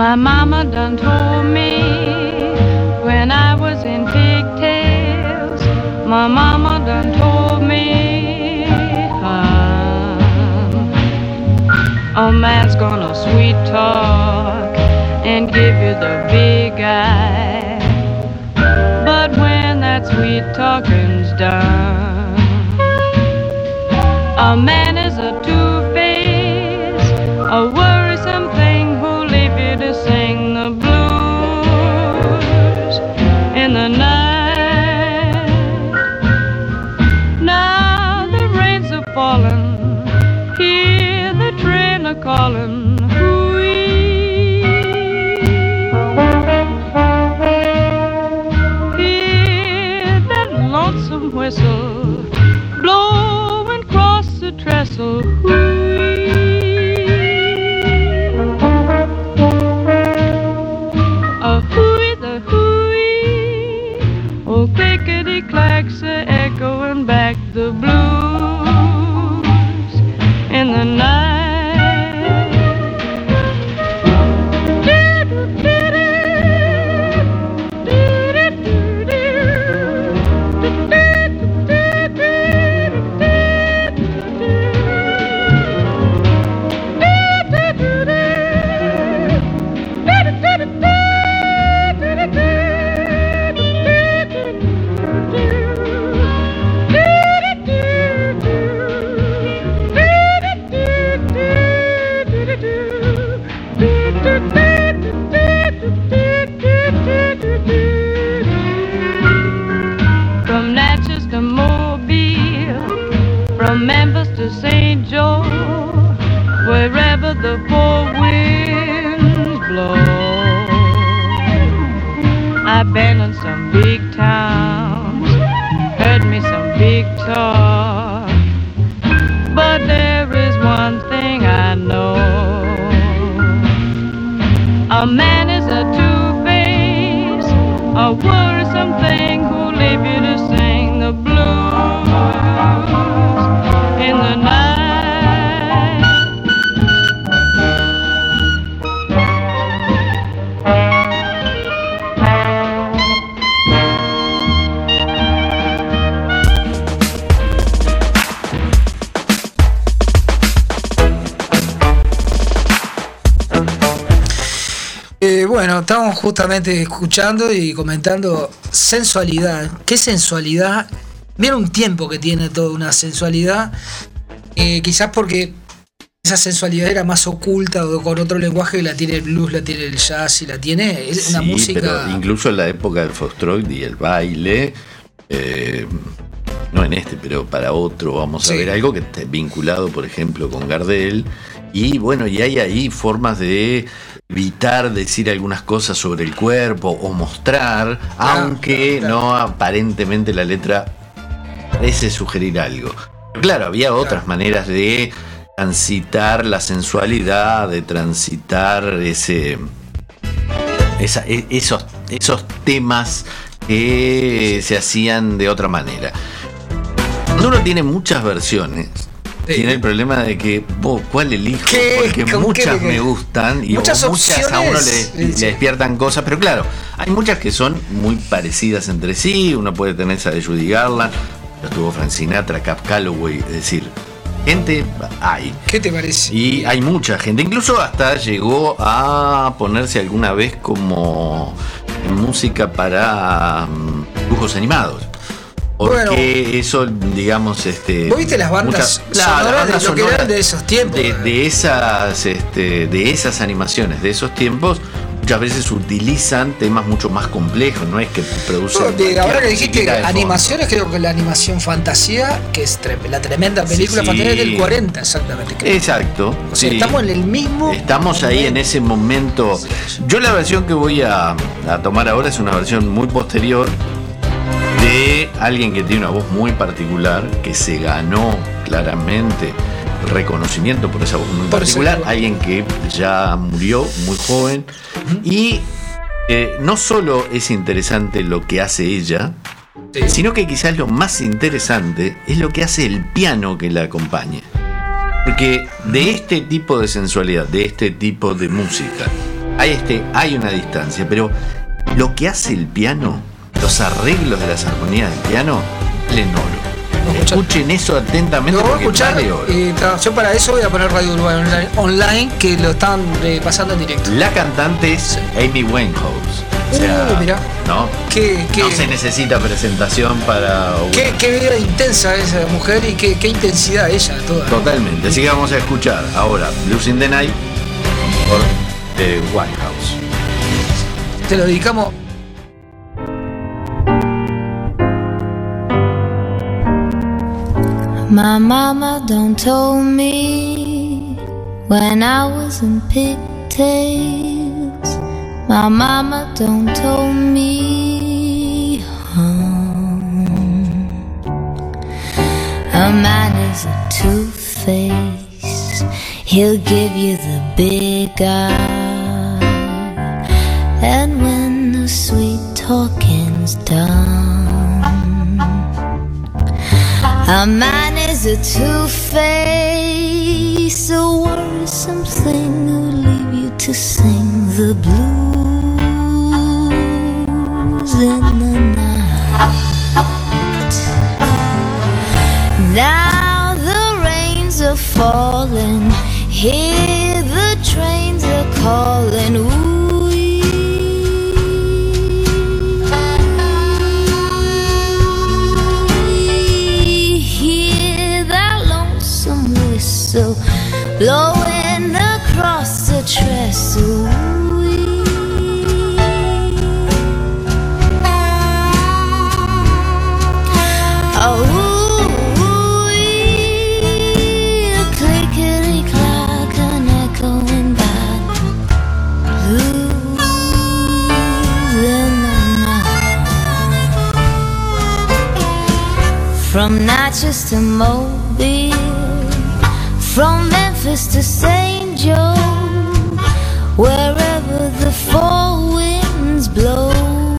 My mama done told me when I was in pigtails. My mama done told me, hon, a man's gonna sweet talk and give you the big eye. But when that sweet talking's done, a man is a two-face, a worrisome thing who'll leave you to sing the blues in the night. Now the rains are falling, hear the train a calling, hoo-wee. Hear that lonesome whistle blowing across the trestle, hoo-wee. A hooey, the hooey, oh clickety-clacks are echoing back the blues in the night. From Natchez to Mobile, from Memphis to Saint Joe, wherever the four winds blow, I've been in some big towns, heard me some big talk, but there is one thing I know. A man is a two-face, a worrisome thing who'll leave you to sing the blues in the night. Eh, bueno, estamos justamente escuchando y comentando sensualidad. ¿Qué sensualidad? Mira un tiempo que tiene toda una sensualidad. Eh, quizás porque esa sensualidad era más oculta o con otro lenguaje, la tiene el blues, la tiene el jazz y la tiene. Es una sí, música. Pero incluso en la época del foxtrot y el baile, eh, no en este, pero para otro, vamos sí. a ver algo que está vinculado, por ejemplo, con Gardel. Y bueno, y hay ahí formas de evitar decir algunas cosas sobre el cuerpo o mostrar, ah, aunque claro, claro. no aparentemente la letra parece sugerir algo. Pero claro, había otras claro. maneras de transitar la sensualidad, de transitar ese, esa, esos, esos temas que se hacían de otra manera. Cuando uno tiene muchas versiones, tiene el problema de que, oh, ¿cuál elijo? ¿Qué? Porque muchas me gustan y muchas, muchas a uno le, le despiertan cosas, pero claro, hay muchas que son muy parecidas entre sí. Uno puede tener esa de Judy Garland, estuvo Frank Sinatra, Cab Calloway, es decir, gente hay. ¿Qué te parece? Y hay mucha gente, incluso hasta llegó a ponerse alguna vez como música para um, dibujos animados. Porque bueno, eso, digamos, este. ¿Vos viste las bandas muchas, sonoras la, la banda de lo que eran de esos tiempos? De, de esas, este, de esas animaciones de esos tiempos, muchas veces utilizan temas mucho más complejos, no es que producen. No, de, ahora que dijiste animaciones, creo que la animación Fantasía, que es tre la tremenda película sí, sí. Fantasía del cuarenta, exactamente. Creo. Exacto. O sea, sí. estamos en el mismo. Estamos momento. Ahí en ese momento. Yo la versión que voy a, a tomar ahora es una versión muy posterior, de alguien que tiene una voz muy particular, que se ganó claramente reconocimiento por esa voz muy por particular, ese... alguien que ya murió muy joven. Uh-huh. Y eh, no solo es interesante lo que hace ella, sí. sino que quizás lo más interesante es lo que hace el piano que la acompaña. Porque de este tipo de sensualidad, de este tipo de música, hay, este, hay una distancia, pero lo que hace el piano, los arreglos de las armonías del piano, leen oro. Escuchen eso atentamente. Lo voy a porque escuchar. vale oro. Eh, yo para eso voy a poner Radio Uruguay online, online que lo están eh, pasando en directo. La cantante es Amy Winehouse. O sea, uh, mirá. ¿no? ¿Qué, qué, no se necesita presentación para. Qué, qué vida intensa esa mujer y qué, qué intensidad ella toda. Totalmente. Así que vamos a escuchar ahora Blues in the Night por eh, Winehouse. Te lo dedicamos. My mama done told me when I was in pigtails. My mama done told me hum. A man is a two-face. He'll give you the big eye, and when the sweet talking's done, a man is a two-face, a worrisome thing who'll leave you to sing the blues in the night. Now the rains are falling, hear the trains are calling. Ooh, so blowing across the trestle. Oh, clickety clack, an echoing bad blues in the night. From Natchez to Mobile, from Memphis to Saint Joe, wherever the four winds blow.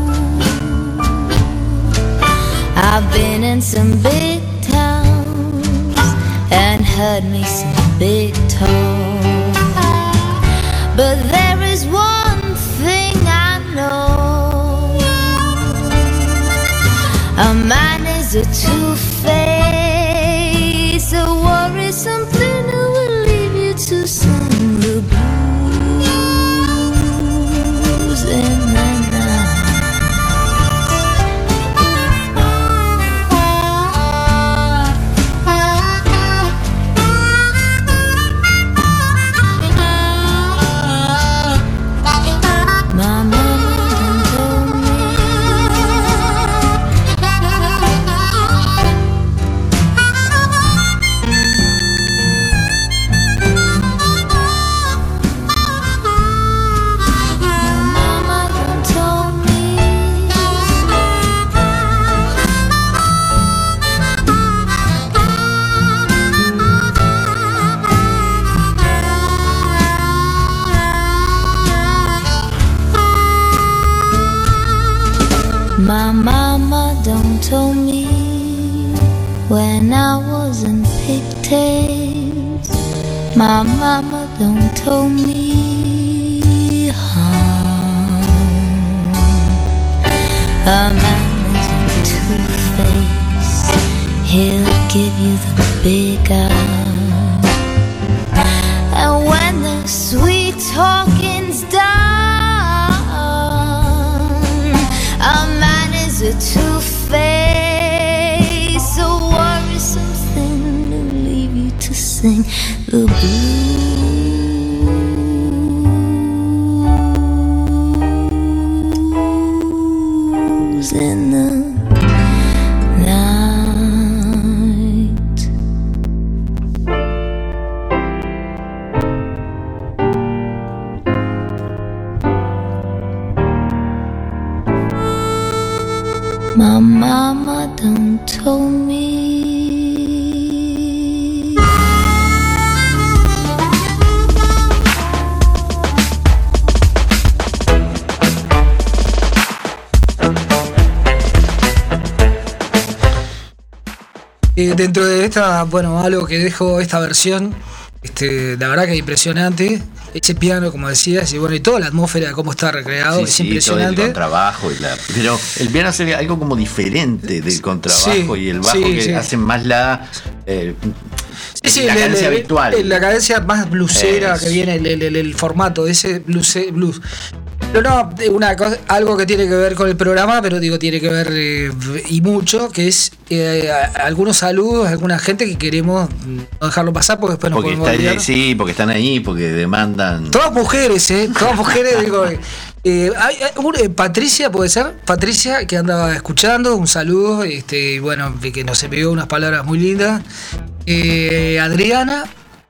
I've been in some big towns and heard me some big talk, but there is one thing I know: a man is a two-face, a worrisome thing who will leave you to sing the blues in the My mama done told me when I was in pigtails. My mama done told me hum. A man is a two-face, he'll give you the big eye, and when the sweet talking's done, a man is a two-face, a worrisome thing to leave you to sing the blues in the night. My mama done told me. Eh, dentro de esta, bueno, algo que dejo esta versión, este, la verdad que es impresionante. ese piano, como decías, y bueno, y toda la atmósfera de cómo está recreado, sí, es sí, impresionante. Todo el contrabajo y la, pero el piano hace algo como diferente del contrabajo sí, y el bajo sí, que sí. hacen más la eh, Sí, sí, la el, cadencia el, habitual. el, la cadencia más bluesera es. que viene, el, el, el, el formato, ese blues. blues. Pero no, una cosa, algo que tiene que ver con el programa, pero digo, tiene que ver eh, y mucho, que es eh, algunos saludos a alguna gente que queremos no dejarlo pasar porque después nos porque podemos está, olvidar. sí, porque están ahí, porque demandan. Todas mujeres, ¿eh? Todas mujeres, digo. Eh, hay, hay, eh, Patricia, ¿puede ser? Patricia, que andaba escuchando, un saludo, este, y bueno, que nos envió unas palabras muy lindas. Eh, Adriana,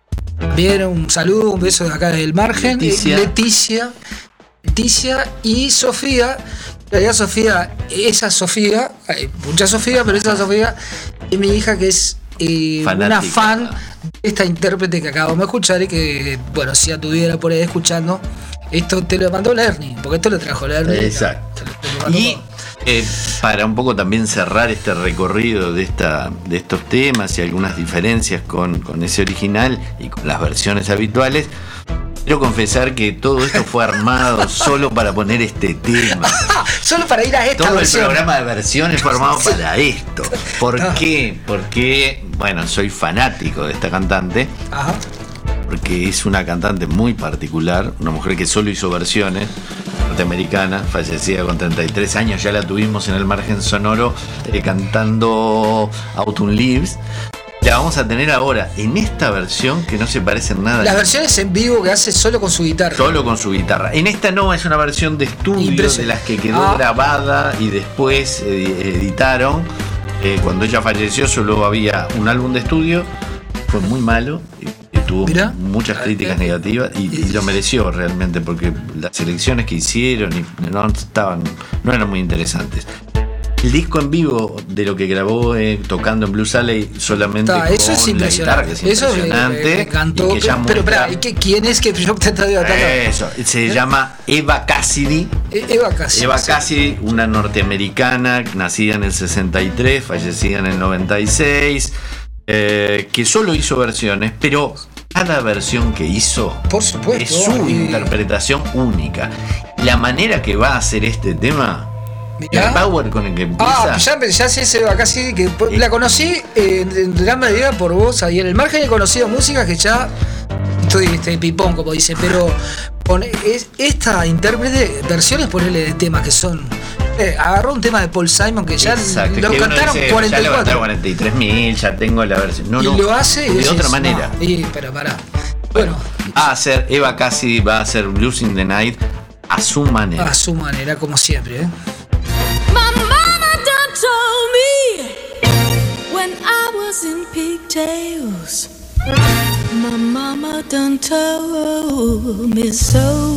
bien, un saludo, un beso de acá del margen. Leticia. Eh, Leticia. Leticia y Sofía. En realidad Sofía, esa Sofía, hay mucha Sofía, pero esa Sofía es mi hija que es eh, una fan de esta intérprete que acabamos de escuchar y que, bueno, si estuviera por ahí escuchando, esto te lo mandó Lerny, porque esto lo trajo Lerny. Exacto. Y eh, para un poco también cerrar este recorrido de, esta, de estos temas y algunas diferencias con, con ese original y con las versiones habituales, quiero confesar que todo esto fue armado solo para poner este tema. Solo para ir a esta Todo versión. el programa de versiones fue armado para esto. ¿Por Ah. qué? Porque, bueno, soy fanático de esta cantante. Ajá. Porque es una cantante muy particular, una mujer que solo hizo versiones, norteamericana, fallecida con treinta y tres años, ya la tuvimos en el margen sonoro eh, cantando Autumn Leaves. La vamos a tener ahora en esta versión que no se parece en nada. Las versiones en vivo que hace solo con su guitarra. Solo con su guitarra. En esta no, es una versión de estudio de las que quedó Ah. grabada y después eh, editaron. Eh, cuando ella falleció solo había un álbum de estudio, fue muy malo, y, y tuvo Mirá. muchas críticas negativas y, y lo mereció realmente porque las elecciones que hicieron y no estaban, no eran muy interesantes. El disco en vivo de lo que grabó eh, tocando en Blues Alley solamente Está, con eso es la impresionante. guitarra, que es Eso me, impresionante. me- me encantó. y que ya Pero, muestra- espera, ¿y qué- ¿quién es que yo te estoy tratando? Eso, se llama Eva Cassidy. Eva Cassidy. Eva Cassidy, una norteamericana, nacida en el sesenta y tres, fallecida en el noventa y seis, eh, que solo hizo versiones, pero cada versión que hizo Por supuesto, es su y- interpretación única. La manera que va a hacer este tema, Mirá. el power con el que empieza. Ah, ya, ya sé ese Eva Cassidy, que la conocí eh, en gran medida por vos ahí en el margen. He conocido música que ya estoy este, pipón, como dice, pero con es, esta intérprete, versiones ponele de temas que son. Eh, agarró un tema de Paul Simon que ya Exacto, lo que uno cantaron dice, cuarenta y ya lo cuatro. cantaron cuarenta y tres mil, ya tengo la versión. No, y no, lo hace y de decís, otra manera. no, y, pero pará. Bueno, Va a hacer, Eva Cassidy va a hacer Blues in the Night a su manera. a su manera, como siempre. ¿eh? My mama done told me when I was in pigtails. My mama done told me so.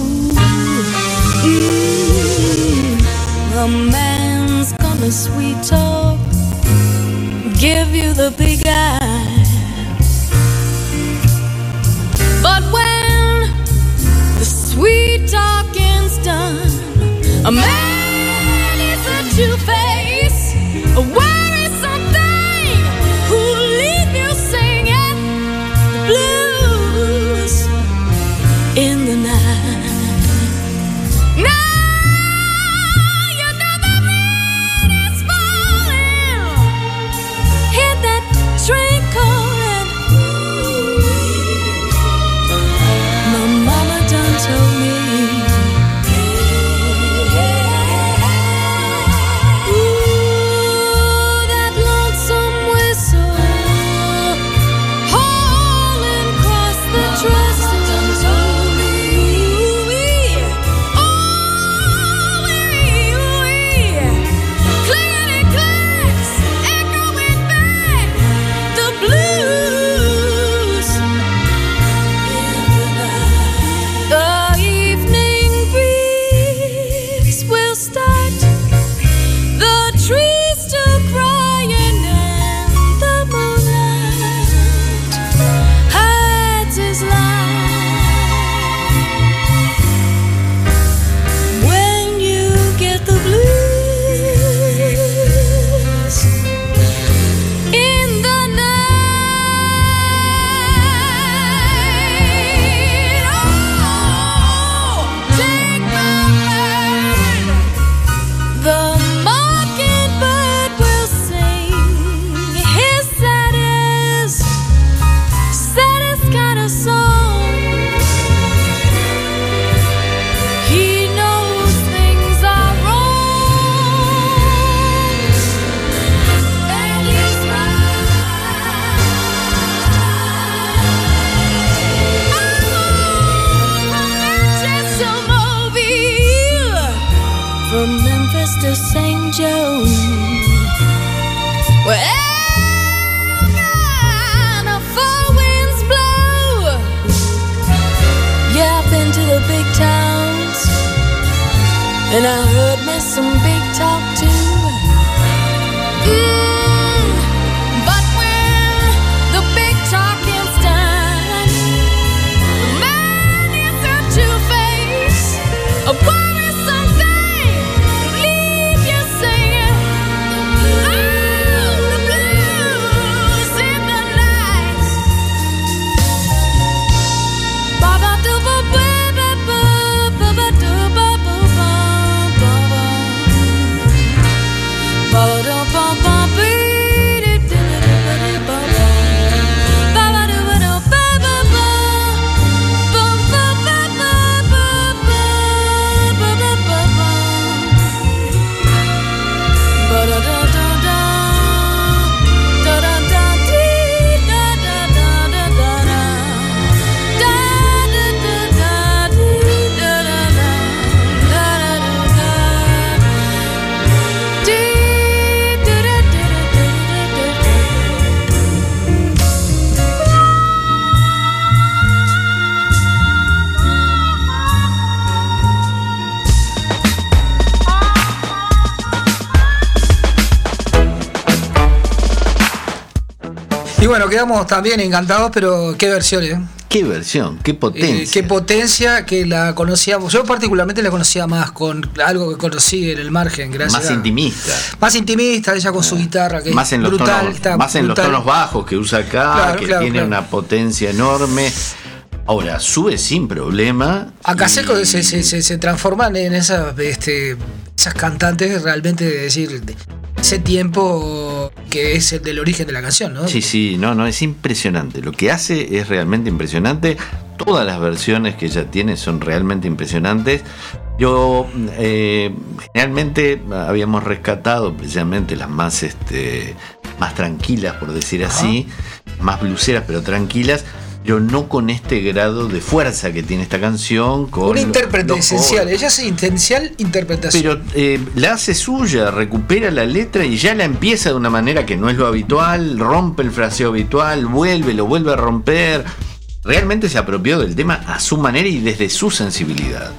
Mm, the man's gonna sweet talk, give you the big eye. But when the sweet talking's done, a man is a two-face, a worrisome thing who'll leave you singing blues in the night. Now you know the rain is falling. Hear that train calling. My mama done told me. Ooh, Memphis to Saint Joe. Well, kind of four winds blow. Yeah, I've been to the big towns, and I heard me some big talk too. Mm, but when the big talking's done, the man is a two-face, a worrisome thing, leave you singing, oh, the blues in the night. Y bueno, quedamos también encantados, pero qué versión, ¿eh? Qué versión, qué potencia. Eh, qué potencia, que la conocíamos. Yo particularmente la conocía más con algo que conocí en el margen, gracias. Más a, intimista. Más intimista, ella con su guitarra, que más en es los brutal. Tonos, está más en brutal. los tonos bajos que usa acá, Claro, que claro, tiene claro. una potencia enorme. Ahora, sube sin problema. Acá y... se, se, se, se, se transforman en esas, este, esas cantantes realmente, de decir, de ese tiempo que es el del origen de la canción, ¿no? Sí, sí, no, no, es impresionante. Lo que hace es realmente impresionante. Todas las versiones que ella tiene son realmente impresionantes. Yo, eh, generalmente habíamos rescatado precisamente las más, este, más tranquilas, por decir así, Ajá. más bluseras, pero tranquilas. Pero no con este grado de fuerza que tiene esta canción. Con un intérprete esencial, coros. ella hace esencial interpretación. Pero eh, la hace suya, recupera la letra y ya la empieza de una manera que no es lo habitual, rompe el fraseo habitual, vuelve, lo vuelve a romper. Realmente se apropió del tema a su manera y desde su sensibilidad.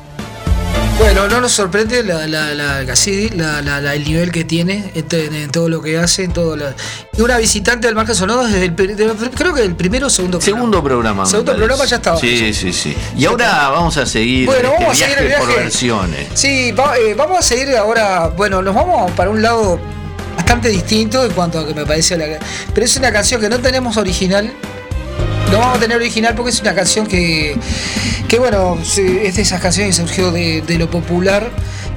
Bueno, no nos sorprende la, la, la, casi, la, la, la, el nivel que tiene en, en, en todo lo que hace, en todo la... Y una visitante del Margen Sonoro desde el, de, creo que el primero o segundo programa. Segundo programa. Segundo programa ya estaba. Sí, sí, sí. Y ahora vamos a seguir bueno, este vamos viaje, a seguir el viaje por versiones. Sí, va, eh, vamos a seguir ahora, bueno, nos vamos para un lado bastante distinto en cuanto a que me parece la... Pero es una canción que no tenemos original. No vamos a tener original porque es una canción que, que bueno, es de esas canciones que surgió de, de lo popular.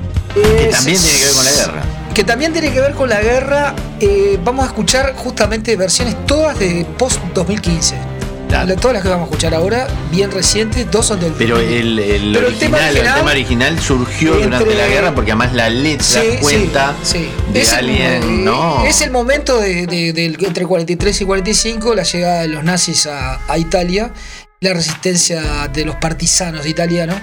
Que es, también tiene que ver con la guerra. Que también tiene que ver con la guerra. Eh, vamos a escuchar justamente versiones todas de post dos mil quince. Claro. Todas las que vamos a escuchar ahora, bien recientes, dos son del... Pero el, el, Pero original, el, tema original, el tema original surgió entre, durante la guerra porque además la letra sí, cuenta sí, sí. de es alguien, el, ¿no? Es el momento de, de, de, de entre cuarenta y tres y cuarenta y cinco, la llegada de los nazis a, a Italia, la resistencia de los partisanos italianos.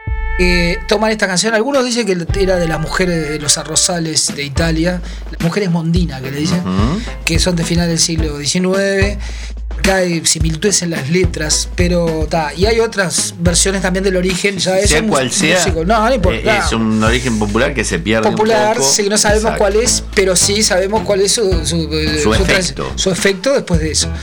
Eh, toman esta canción, algunos dicen que era de las mujeres de los arrozales de Italia, las mujeres mondina que le dicen, uh-huh. que son de final del siglo diecinueve. Acá hay similitudes en las letras, pero ta, y hay otras versiones también del origen, ya sea es cual sea, músico. No, no importa, eh, es un origen popular que se pierde popular, un poco. Sí, no sabemos Exacto. cuál es, pero sí sabemos cuál es su, su, su, su efecto. su efecto después de eso.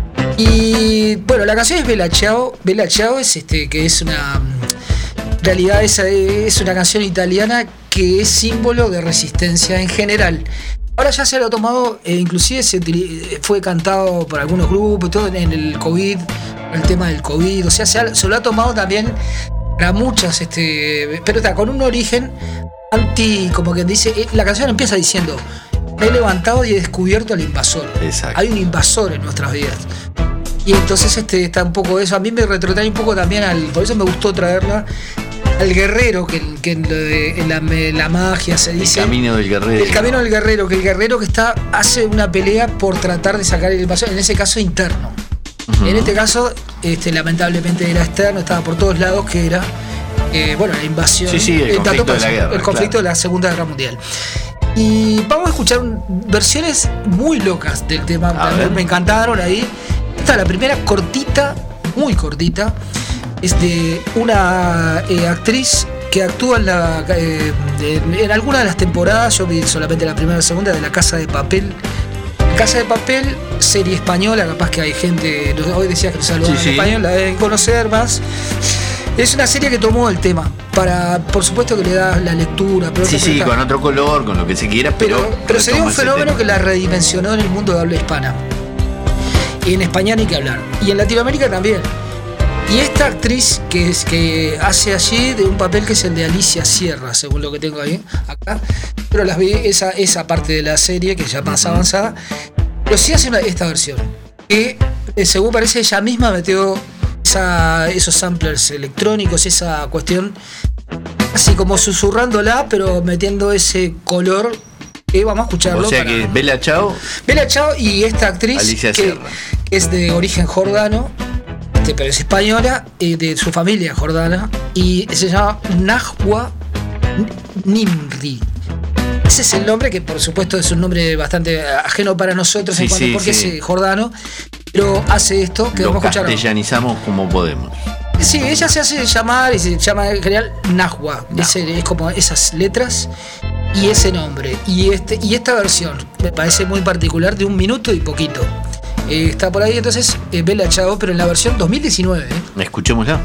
Y bueno, la canción es Bella Ciao. Bella Ciao es este, que es una en realidad es, es una canción italiana que es símbolo de resistencia en general. Ahora ya se lo ha tomado, eh, inclusive se fue cantado por algunos grupos, todo en el COVID, el tema del COVID, o sea, se, ha, se lo ha tomado también para muchas, este, pero está con un origen anti, como quien dice, la canción empieza diciendo, me he levantado y he descubierto al invasor. Exacto. Hay un invasor en nuestras vidas. Y entonces este, está un poco eso, a mí me retrotrae un poco también al, por eso me gustó traerla, al guerrero, que, que en, la, en la magia se dice. El camino del guerrero. El camino del guerrero, que el guerrero que está hace una pelea por tratar de sacar el invasor, en ese caso interno. Uh-huh. En este caso, este, lamentablemente era externo, estaba por todos lados, que era eh, bueno, la invasión, sí, sí, el, el, conflicto, de la, guerra, el conflicto claro. de la Segunda Guerra Mundial. Y vamos a escuchar un, versiones muy locas del tema, también me encantaron ahí. Esta la primera cortita, muy cortita, es de una eh, actriz que actúa en, la, eh, en, en alguna de las temporadas, yo vi solamente la primera y la segunda, de La Casa de Papel. Casa de Papel, serie española, capaz que hay gente, hoy decía que nos saludaban sí, en sí. español, la deben conocer más. Es una serie que tomó el tema, para, por supuesto que le da la lectura. Pero sí, sí, con otro color, con lo que se quiera, pero... Pero, pero se dio un fenómeno que la redimensionó en el mundo de habla hispana. Y en España ni que hablar. Y en Latinoamérica también. Y esta actriz que, es, que hace allí de un papel que es el de Alicia Sierra, según lo que tengo ahí, acá. Pero las vi, esa, esa parte de la serie, que ya más avanzada. Pero sí hace una, esta versión. Que, según parece, ella misma metió esa, esos samplers electrónicos, esa cuestión, así como susurrándola, pero metiendo ese color. Que vamos a escucharlo. O sea para... que Bella Ciao. Bella Ciao y esta actriz, Alicia que Sierra. es de origen jordano, pero es española, eh, de su familia jordana, y se llama Najwa Nimri. Ese es el nombre, que por supuesto es un nombre bastante ajeno para nosotros, sí, en cuanto sí, porque sí. es jordano, pero hace esto que Lo vamos a escuchar. castellanizamos como podemos. Sí, ella se hace llamar y se llama en general Najwa. Ese, es como esas letras y ese nombre. Y, este, y esta versión me parece muy particular, de un minuto y poquito. Eh, está por ahí, entonces, eh, Bella Ciao, pero en la versión dos mil diecinueve. ¿eh? Escuchémosla.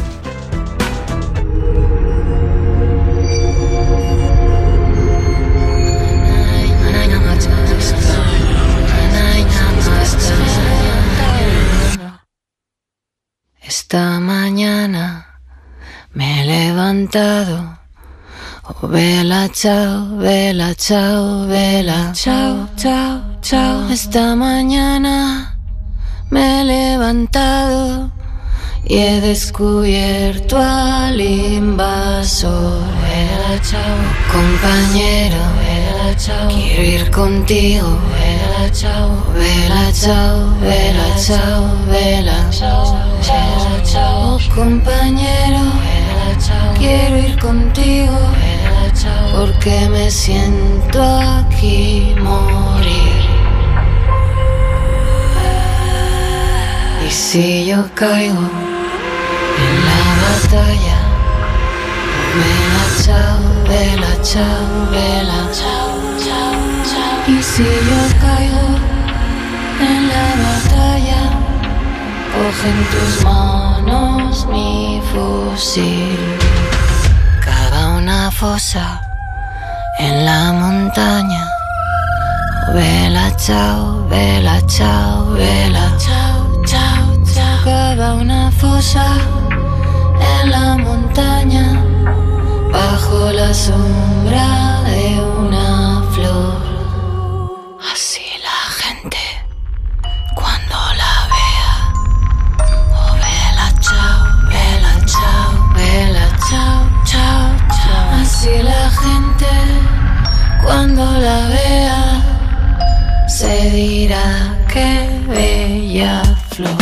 Esta mañana me he levantado. Oh, Bella Ciao, Bella Ciao, Bella Ciao, Ciao, Ciao. Esta mañana me he levantado y he descubierto al invasor. Bella Ciao, compañero, Bella Ciao, quiero ir contigo. Bella Ciao, Bella Ciao, Bella Ciao, Bella Ciao, Bella Ciao, oh, compañero, Bella Ciao, quiero ir contigo. Bella Ciao, porque me siento aquí morir. Y si yo caigo en la batalla, Bella Ciao, Bella Ciao, Bella Ciao, Ciao, Ciao. Y si yo caigo en la batalla, coge en tus manos mi fusil. Cava una fosa en la montaña. Bella Ciao, Bella Ciao, Bella Ciao, Ciao, Ciao. Cava una fosa en la montaña, bajo la sombra de una flor. Así la gente, cuando la vea, oh Bella Ciao, Bella Ciao, Bella Ciao, Ciao, Ciao. Así la gente, cuando la vea, se dirá qué bella flor.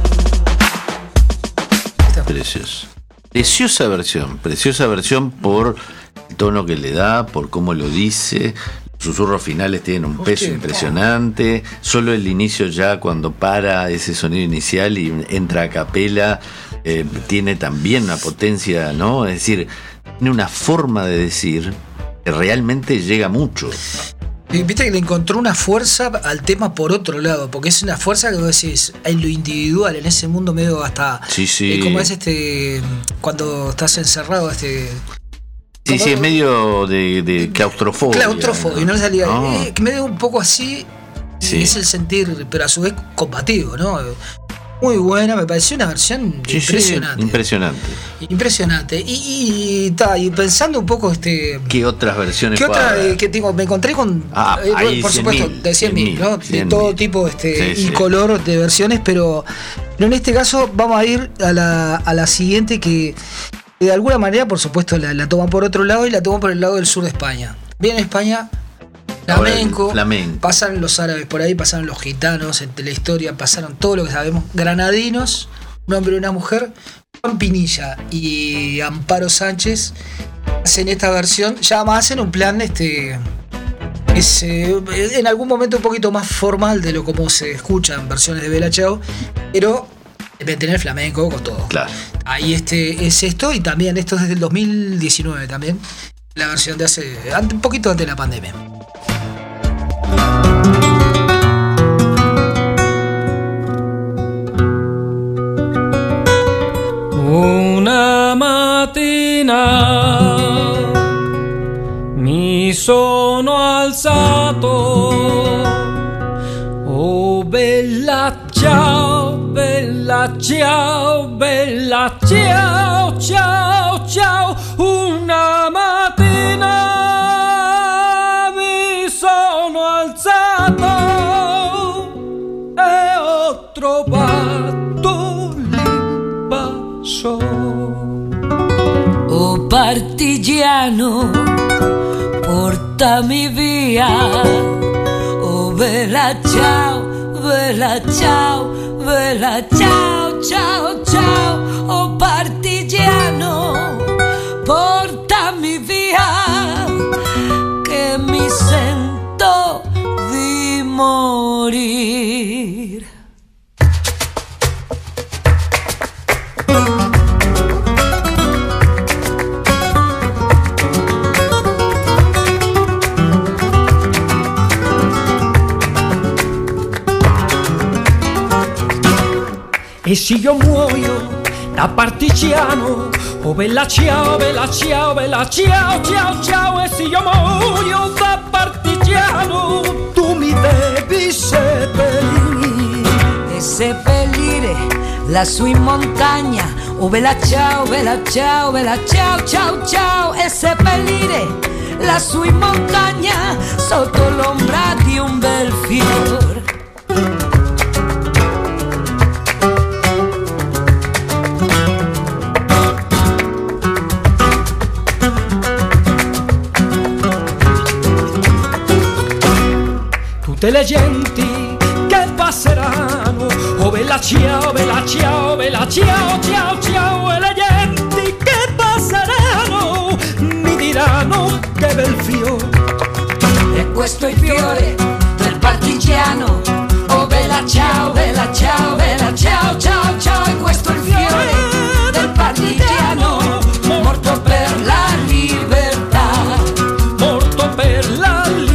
Precioso. Preciosa versión, preciosa versión por el tono que le da, por cómo lo dice. Los susurros finales tienen un peso Hostia, impresionante. Solo el inicio, ya cuando para ese sonido inicial y entra a capela, eh, tiene también una potencia, ¿no? Es decir, tiene una forma de decir que realmente llega mucho. Y viste que le encontró una fuerza al tema por otro lado, porque es una fuerza que vos decís, en lo individual, en ese mundo medio hasta... Sí, sí. Eh, como es este, cuando estás encerrado, este... Sí, sí, es medio de, de claustrofobia. Claustrofobia, no, no salía. No. Eh, que medio un poco así, Sí. es el sentir, pero a su vez combativo, ¿no? Muy buena, me pareció una versión Sí, impresionante. sí, impresionante. Impresionante. Y, y, ta, y pensando un poco, este... ¿Qué otras versiones ¿Qué otra? puede haber? Eh, que tengo, me encontré con, Ah, eh, ahí por cien supuesto, mil, de cien mil, ¿no? De cien todo mil. tipo este, Sí, y sí. color de versiones, pero, pero en este caso vamos a ir a la, a la siguiente que de alguna manera, por supuesto, la, la toman por otro lado y la toman por el lado del sur de España. Bien en España, Ahora, flamenco, flamenco. pasaron los árabes por ahí, pasaron los gitanos, entre la historia pasaron todo lo que sabemos, granadinos, un hombre y una mujer, Juan Pinilla y Amparo Sánchez hacen esta versión, ya más hacen un plan este es eh, en algún momento un poquito más formal de lo como se escucha en versiones de Bella Ciao, pero debe tener flamenco con todo. Claro. Ahí este es esto, y también esto es desde el dos mil diecinueve también, la versión de hace un poquito antes de la pandemia. Una mattina mi sono alzato, oh bella ciao, bella ciao, bella ciao, ciao, ciao. Una mattina mi sono alzato e ho trovato l'imbasso. Oh partigiano, portami via, oh bella ciao, bella ciao, bella ciao, ciao, ciao. Oh partigiano, portami via, che mi sento di morir. E se io muoio da partigiano, oh bella ciao, bella ciao, bella ciao, ciao, ciao. E se io muoio da partigiano, tu mi devi seppellire. E seppellire lassù in montagna, oh bella ciao, bella ciao, bella ciao, ciao, ciao. E seppellire lassù in montagna, sotto l'ombra di un bel fior. Tutte le genti che passeranno, oh bella ciao, bella ciao, bella ciao, ciao, ciao. E le genti che passeranno mi diranno che bel fiore. E questo è il fiore del partigiano, oh bella ciao, bella ciao, bella ciao, ciao, ciao. E questo è il fiore del partigiano, morto per la libertà, morto per la libertà.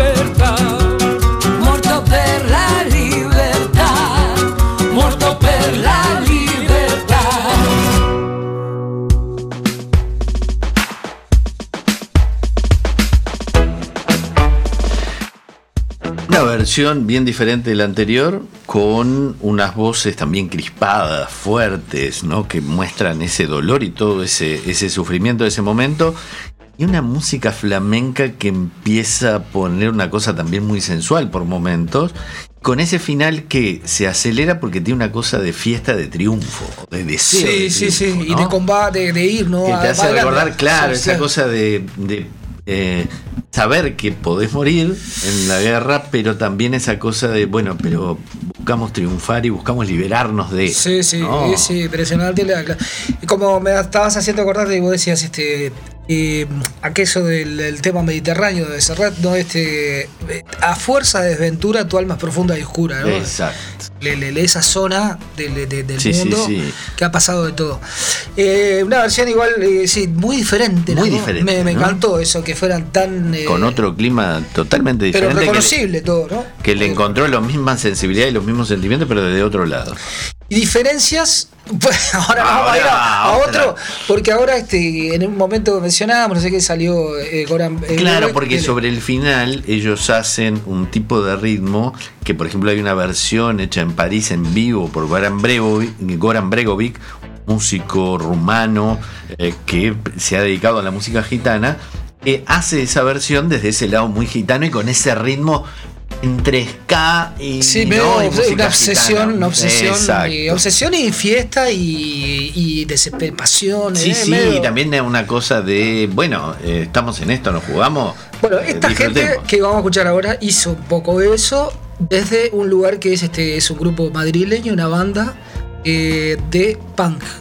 Una versión bien diferente de la anterior, con unas voces también crispadas, fuertes, ¿no? Que muestran ese dolor y todo ese, ese sufrimiento de ese momento. Y una música flamenca que empieza a poner una cosa también muy sensual por momentos, con ese final que se acelera porque tiene una cosa de fiesta, de triunfo, de deseo. Sí, de sí, triunfo, sí, ¿no? y de combate, de, de ir, ¿no? Que te hace recordar, claro, sí, esa sí. cosa de, de eh, saber que podés morir en la guerra, pero también esa cosa de, bueno, pero buscamos triunfar y buscamos liberarnos de... Sí, sí, ¿no? sí, sí, impresionante. Y como me estabas haciendo acordar de, vos decías, este... Eh, aquello del, del tema mediterráneo de Serrat, ¿no? Este, a fuerza de desventura tu alma es profunda y oscura, ¿no? Exacto. Le, le, le, esa zona de, de, del sí, mundo sí, sí. que ha pasado de todo. Eh, una versión igual, eh, sí, muy diferente. Muy ¿no? diferente. Me, me ¿no? encantó eso, que fueran tan... Eh, con otro clima totalmente diferente. Pero reconocible que le, todo, ¿no? Que le encontró la misma sensibilidad y los mismos sentimientos, pero desde otro lado. Y diferencias, pues ahora vamos a ir a, a otro, porque ahora este en un momento mencionábamos, no sé qué salió eh, Goran. Eh, claro, Goran, porque eh, sobre el final ellos hacen un tipo de ritmo que, por ejemplo, hay una versión hecha en París en vivo por Goran Bregovic, Goran Bregovic, músico rumano eh, que se ha dedicado a la música gitana, que hace esa versión desde ese lado muy gitano y con ese ritmo entre ska y, sí, ¿no? veo y música una obsesión, gitana. una obsesión, y, Exacto. obsesión y fiesta y, y desesperación. Sí, eh, sí, medio... y también es una cosa de, bueno, eh, estamos en esto, nos jugamos. Bueno, eh, esta gente que vamos a escuchar ahora hizo un poco de eso desde un lugar que es este es un grupo madrileño, una banda eh, de punk.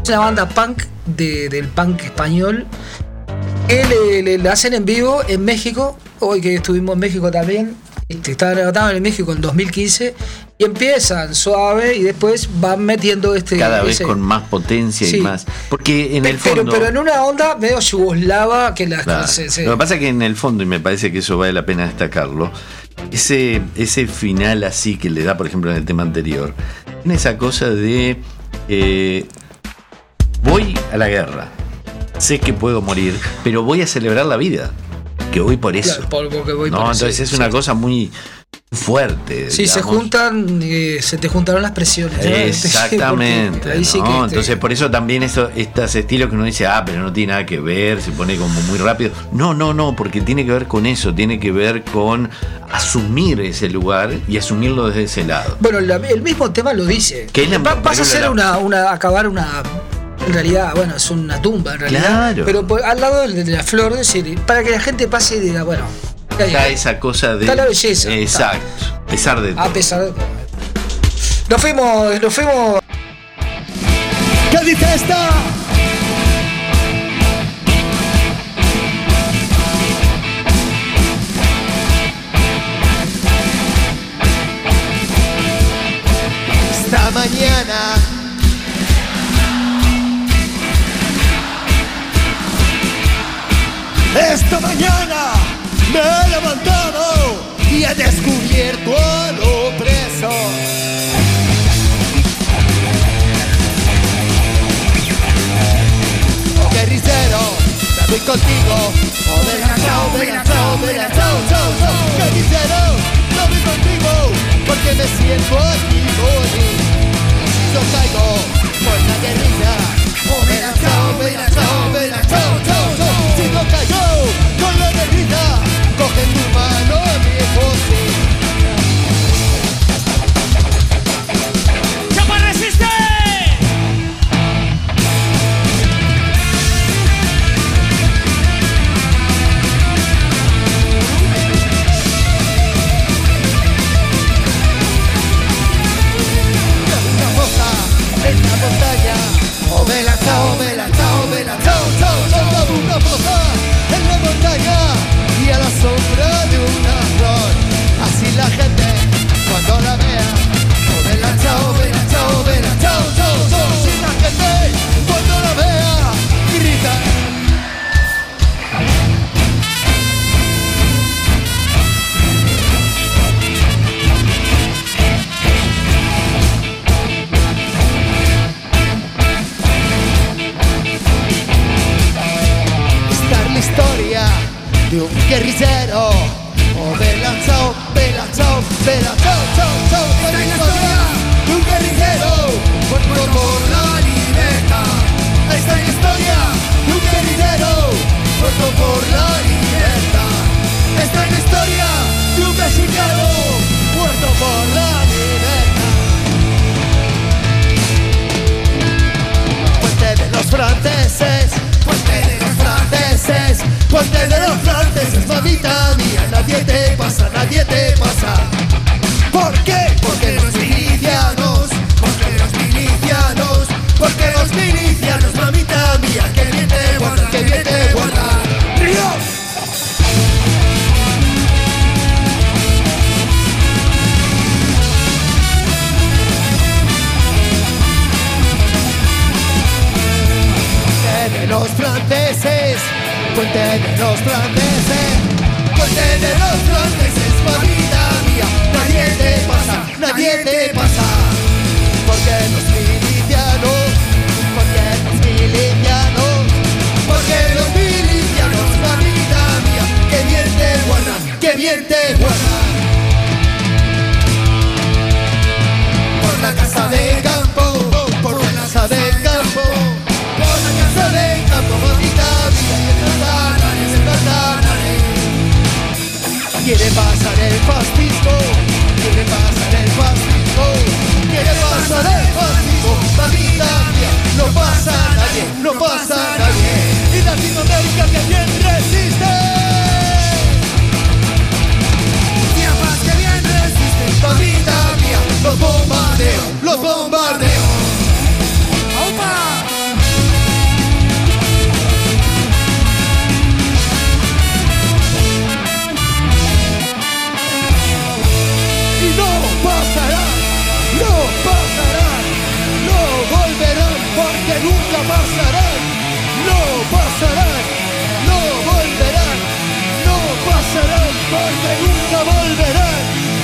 Es una banda punk de, del punk español. Que le, le, le hacen en vivo en México. Hoy que estuvimos en México también. Este, estaban, estaban en México en dos mil quince. Y empiezan suave y después van metiendo este. Cada vez ese, con más potencia sí. y más. Porque en el pero, fondo. Pero en una onda medio yugoslava que las. Claro. Se, se... Lo que pasa es que en el fondo, y me parece que eso vale la pena destacarlo, ese, ese final así que le da, por ejemplo, en el tema anterior, tiene esa cosa de. Eh, voy a la guerra, sé que puedo morir, pero voy a celebrar la vida, que voy por eso. Claro, por, porque voy no, por entonces eso, es sí. una cosa muy fuerte. Sí, digamos. Se juntan, eh, se te juntaron las presiones. Exactamente. Ahí sí ¿no? que Entonces, te... por eso también eso, estos estilos que uno dice, ah, pero no tiene nada que ver, se pone como muy rápido. No, no, no, porque tiene que ver con eso, tiene que ver con asumir ese lugar y asumirlo desde ese lado. Bueno, la, el mismo tema lo dice. Que la, Va, vas a hacer la... una, una, acabar una. En realidad, bueno, es una tumba en realidad. Claro. Pero por, al lado de la flor, decir, para que la gente pase y diga, bueno. Está esa cosa de. Está la belleza. Exacto. A pesar de todo. A pesar de todo. Nos fuimos, nos fuimos. ¿Qué dice esta? Esta mañana. Esta mañana me he levantado y he descubierto al opresor. Oh, guerrillero, me voy contigo. Oh, vela, chao, vela, chao, vela, chao, chao, chao. Guerrillero, me voy contigo porque me siento aquí morir. Si yo caigo por la guerrilla. Oh, vela, chao, vela, chao, vela, chao, chao, chao. Si no cayó con la guerrilla, coge tu mano, mi fusil. ¡Chapa resiste! Una fosa en la montaña. Oh, vela, chao, vela, chao, vela, chao, chao, chao. Una fosa en la montaña y a la sombra de una flor. Así la gente cuando la vea. Oh, vela, chao, vela, chao, vela, chao, chao, chao. Así la gente cuando la vea grita. La historia de un guerrillero. Oh, vela, chao, vela, chao, vela, chao, chao, chao. Esta es la historia de un guerrillero muerto por la libertad. Esta es la historia de un guerrillero muerto por la libertad. Esta es la historia de un mexicano muerto por la libertad. Fuente de los franceses. Fuente de los franceses, fuente de los franceses, mamita mía, nadie te pasa, nadie te pasa. ¿Por qué? Porque los milicianos, porque los milicianos, porque los milicianos, mamita mía, que bien te guardan, que bien te guardan. ¡Río! De los franceses, fuente de los franceses, fuente de los franceses, mamita mía, nadie te pasa, nadie te pasa. Porque los milicianos, porque los milicianos, porque los milicianos, mamita mía, que bien te guardan, que bien te guardan. Por la casa de campo, por la casa de campo. Por la casa de campo, mamita mía, y el Tanare, el Tanare. Quiere pasar el fascismo, quiere pasar el fascismo, quiere pasar el fascismo, mamita mía, no pasa nadie, no pasa nadie. Y Latinoamérica que bien resiste. Chiapas que bien resiste, mamita mía, los bombardeo, los bombardeo. ¡Opa! porque nunca volverán.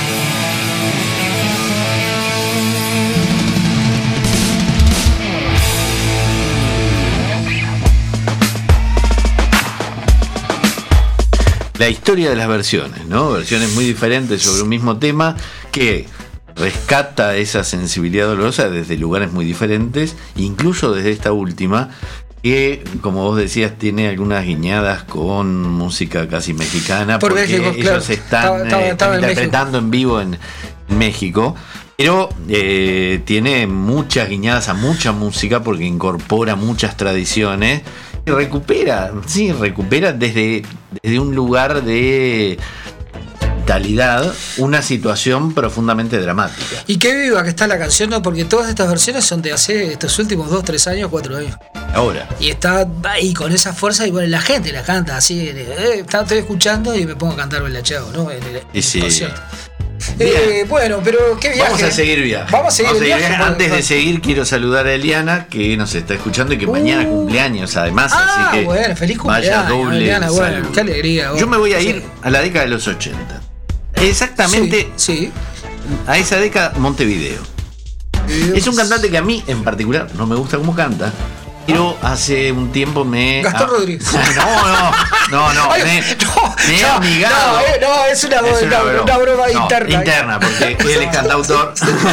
La historia de las versiones, ¿no? Versiones muy diferentes sobre un mismo tema que rescata esa sensibilidad dolorosa desde lugares muy diferentes, incluso desde esta última, que, como vos decías, tiene algunas guiñadas con música casi mexicana, Por porque México, ellos claro. están, Estaba- estaba- eh, estaba están en interpretando en vivo en, en México. Pero eh, tiene muchas guiñadas a mucha música porque incorpora muchas tradiciones y recupera, sí, recupera desde, desde un lugar de vitalidad una situación profundamente dramática. Y qué viva que está la canción, ¿no? Porque todas estas versiones son de hace estos últimos dos, tres años, cuatro años. Ahora. Y está ahí con esa fuerza y bueno, la gente la canta así. Eh, está- estoy escuchando y me pongo a cantar Bella Ciao, ¿no? En el, Y sí. concierto. Eh, bueno, pero qué viaje. Vamos a seguir viaje. Vamos a seguir el viaje, viaje. porque- Antes de seguir, quiero saludar a Eliana, que nos está escuchando y que mañana cumpleaños, además. Ah, así que bueno, feliz vaya cumpleaños, doble Eliana, bueno, saludo. qué alegría. Yo me voy a Sí. ir a la década de los ochenta. Exactamente. Sí. A esa década, Montevideo. Es un cantante que a mí, en particular, no me gusta cómo canta. Pero hace un tiempo me. Gastón ah, Rodríguez. No, no, no, no. Ay, me, no, me he no, amigado. no, eh, no, es una, Es una- broma. una broma No, interna. Interna, porque él es cantautor.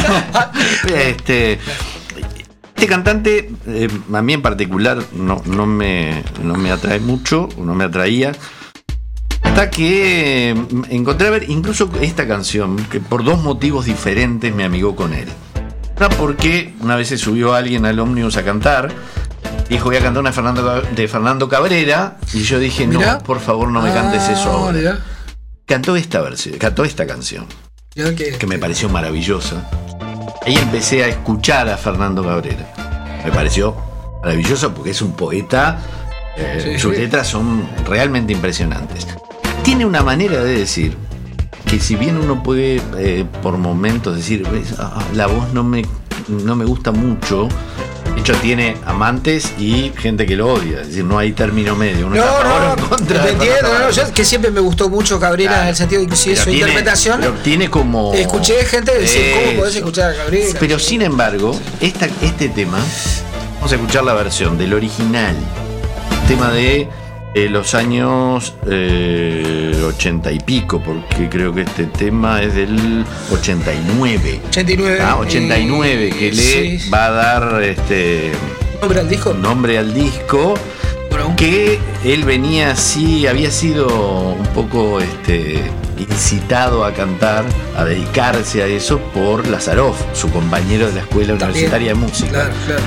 este. Este cantante, eh, a mí en particular, no, no, me, no me atrae mucho, no me atraía. Hasta que eh, encontré a ver incluso esta canción, que por dos motivos diferentes me amigó con él. Una porque una vez se subió alguien al ómnibus a cantar, dijo voy a cantar una de Fernando, de Fernando Cabrera, y yo dije, Mirá. no, por favor no me cantes Ah, eso ahora. mirá. Cantó esta versión, cantó esta canción, Mirá que- que me pareció maravillosa. Ahí empecé a escuchar a Fernando Cabrera. Me pareció maravilloso porque es un poeta, eh, Sí, sus sí. letras son realmente impresionantes. Tiene una manera de decir que si bien uno puede eh, por momentos decir, "Ves, ah, la voz no me, no me gusta mucho", de hecho tiene amantes y gente que lo odia, es decir, no hay término medio, uno No, está a favor o en no, contra te de entiendo, Fernando no, Cabrera. yo que siempre me gustó mucho Cabrera Claro. en el sentido de que sí, Pero su tiene- interpretación. pero tiene como. Escuché gente decir, ¿cómo Eso. podés escuchar a Cabrera? Pero sin embargo, esta, este tema, vamos a escuchar la versión del original, tema de eh, los años eh, ochenta y pico, porque creo que este tema es del ochenta y nueve. ochenta y nueve. Ah, ochenta y nueve, que le sí. va a dar este ¿Nombre al disco? nombre al disco. Que él venía así, había sido un poco este, incitado a cantar, a dedicarse a eso por Lazaroff, su compañero de la Escuela También. Universitaria de Música. Claro, claro.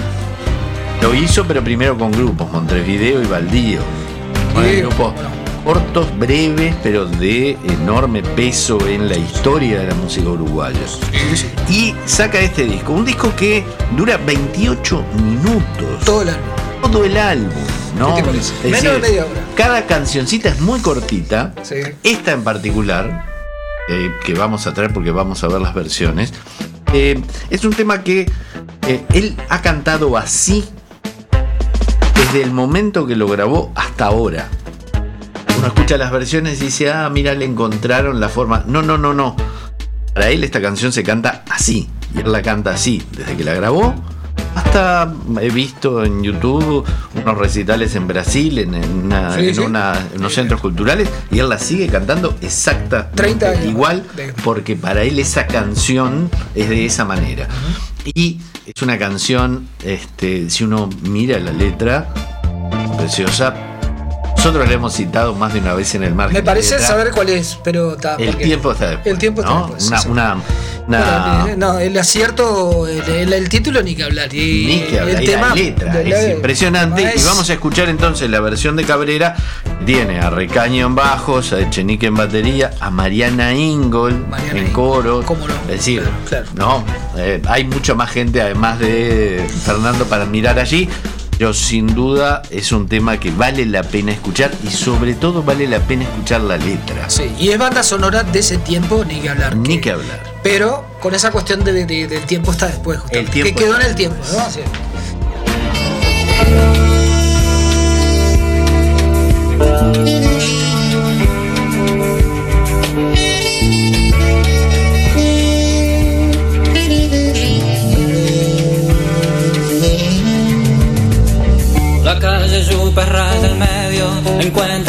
Lo hizo, pero primero con grupos, Montevideo y Baldío. Sí, Grupos cortos, breves, pero de enorme peso en la historia de la música uruguaya. Y saca este disco, un disco que dura veintiocho minutos. Todo el álbum. Todo el álbum, ¿no? ¿Qué te parece? Es Menos de media hora. Cada cancioncita es muy cortita. Sí. Esta en particular, eh, que vamos a traer porque vamos a ver las versiones, eh, es un tema que eh, él ha cantado así desde el momento que lo grabó hasta ahora. Uno escucha las versiones y dice, ah, mira, le encontraron la forma. No, no, no, no. Para él esta canción se canta así. Y él la canta así, desde que la grabó hasta he visto en YouTube unos recitales en Brasil, en, en una- Sí, en sí. una- en unos centros culturales, y él la sigue cantando exactamente treinta años. igual, porque para él esa canción es de esa manera. Y es una canción, este, si uno mira la letra, preciosa. Nosotros la hemos citado más de una vez en el margen. Me parece de letra. saber cuál es, pero está. El porque- tiempo está después. El tiempo está ¿no? después, Una, sí, sí. una- una- Bueno, eh, no, el acierto, el, el- el título ni que hablar. Y Ni que hablar, el y tema la letra de la- es impresionante. es- Y vamos a escuchar entonces la versión de Cabrera. Tiene a Recaño en bajos, a Echenique en batería, a Mariana Ingol en coro. Es decir, no, Eh, hay mucha más gente además de Fernando para admirar allí. Pero sin duda es un tema que vale la pena escuchar y sobre todo vale la pena escuchar la letra. Sí, y es banda sonora de ese tiempo, ni que hablar. Ni que- que hablar. Pero con esa cuestión de, de- del tiempo está después. justamente, tiempo que quedó en está el tiempo, ¿no? Sí.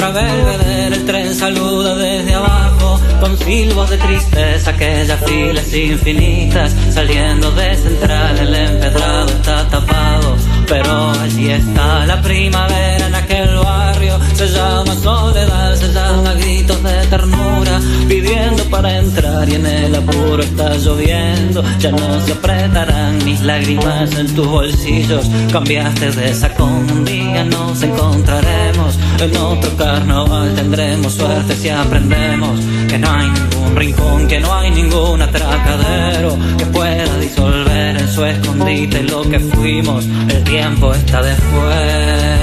encuentra Belvedere, el tren saluda desde abajo, con silbos de tristeza, aquellas filas infinitas, saliendo de Central, el empedrado está tapado, pero allí está la primavera en aquel barrio, se llama soledad, se llama gritos de ternura, pidiendo para entrar y en el apuro está lloviendo, ya no se apretarán mis lágrimas en tus bolsillos, cambiaste de sacón, un día nos encontraremos, en otro carnaval tendremos suerte si aprendemos que no hay ningún rincón, que no hay ningún atracadero que pueda disolver en su escondite lo que fuimos, el tiempo está después.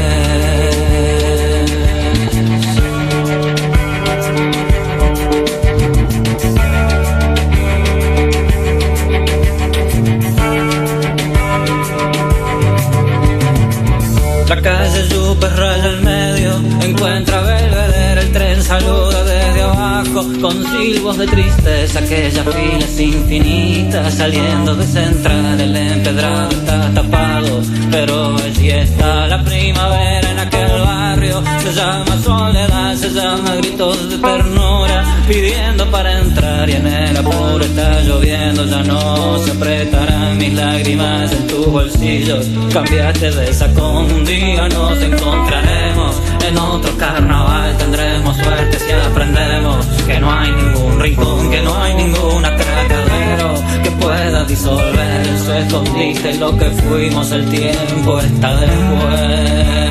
La calle Yupe raya el medio, encuentra Belvedere, el tren saluda desde abajo, con silbos de tristeza, aquellas filas infinitas, saliendo de Central, el empedrado está tapado, pero allí está la primavera en aquel barrio, se llama soledad, se llama gritos de ternura, pidiendo para entrar y en el apuro está lloviendo, ya no se apretarán mis lágrimas en tus bolsillos, cambiaste de sacón, un día nos encontraremos, en otro carnaval tendremos suerte si aprendemos que no hay ningún rincón, que no hay ningún atracadero que pueda disolver en su escondite lo que fuimos, el tiempo está después.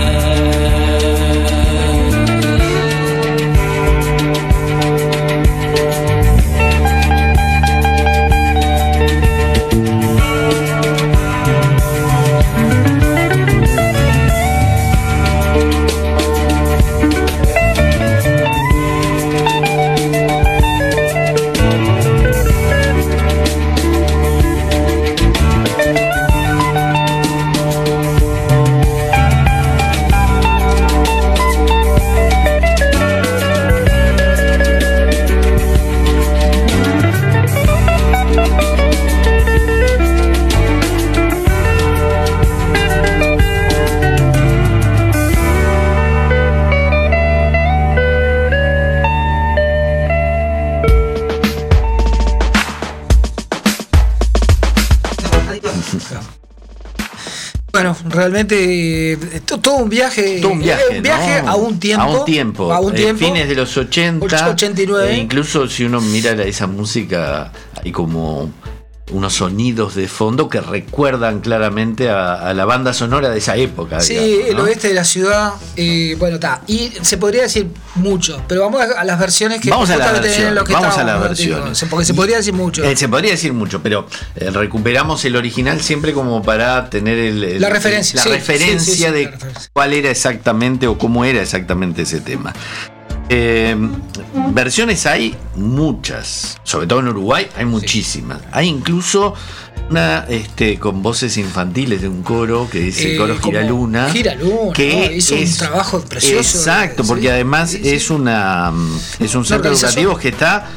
Bueno, realmente eh, todo un viaje, todo un viaje, un viaje ¿no? a un tiempo, a un tiempo, a un tiempo eh, fines de los ochenta, ochenta y nueve. E incluso si uno mira esa música hay como unos sonidos de fondo que recuerdan claramente a, a la banda sonora de esa época. Sí, digamos, el ¿no? oeste de la ciudad, eh, bueno, está. Y se podría decir mucho, pero vamos a, a las versiones que vamos a las versiones, lo que vamos a las digo, versiones. porque se podría decir mucho. Eh, se podría decir mucho, pero eh, recuperamos el original siempre como para tener el, el, la referencia, la sí, referencia sí, sí, sí, de la referencia. Cuál era exactamente o cómo era exactamente ese tema. Eh, versiones hay muchas, sobre todo en Uruguay hay muchísimas. Sí. Hay incluso una este, con voces infantiles de un coro que dice eh, Coro Giraluna. Giraluna, que ¿no? Hizo es, un trabajo precioso. Exacto, sí, porque además sí, sí. es una es un centro educativo que está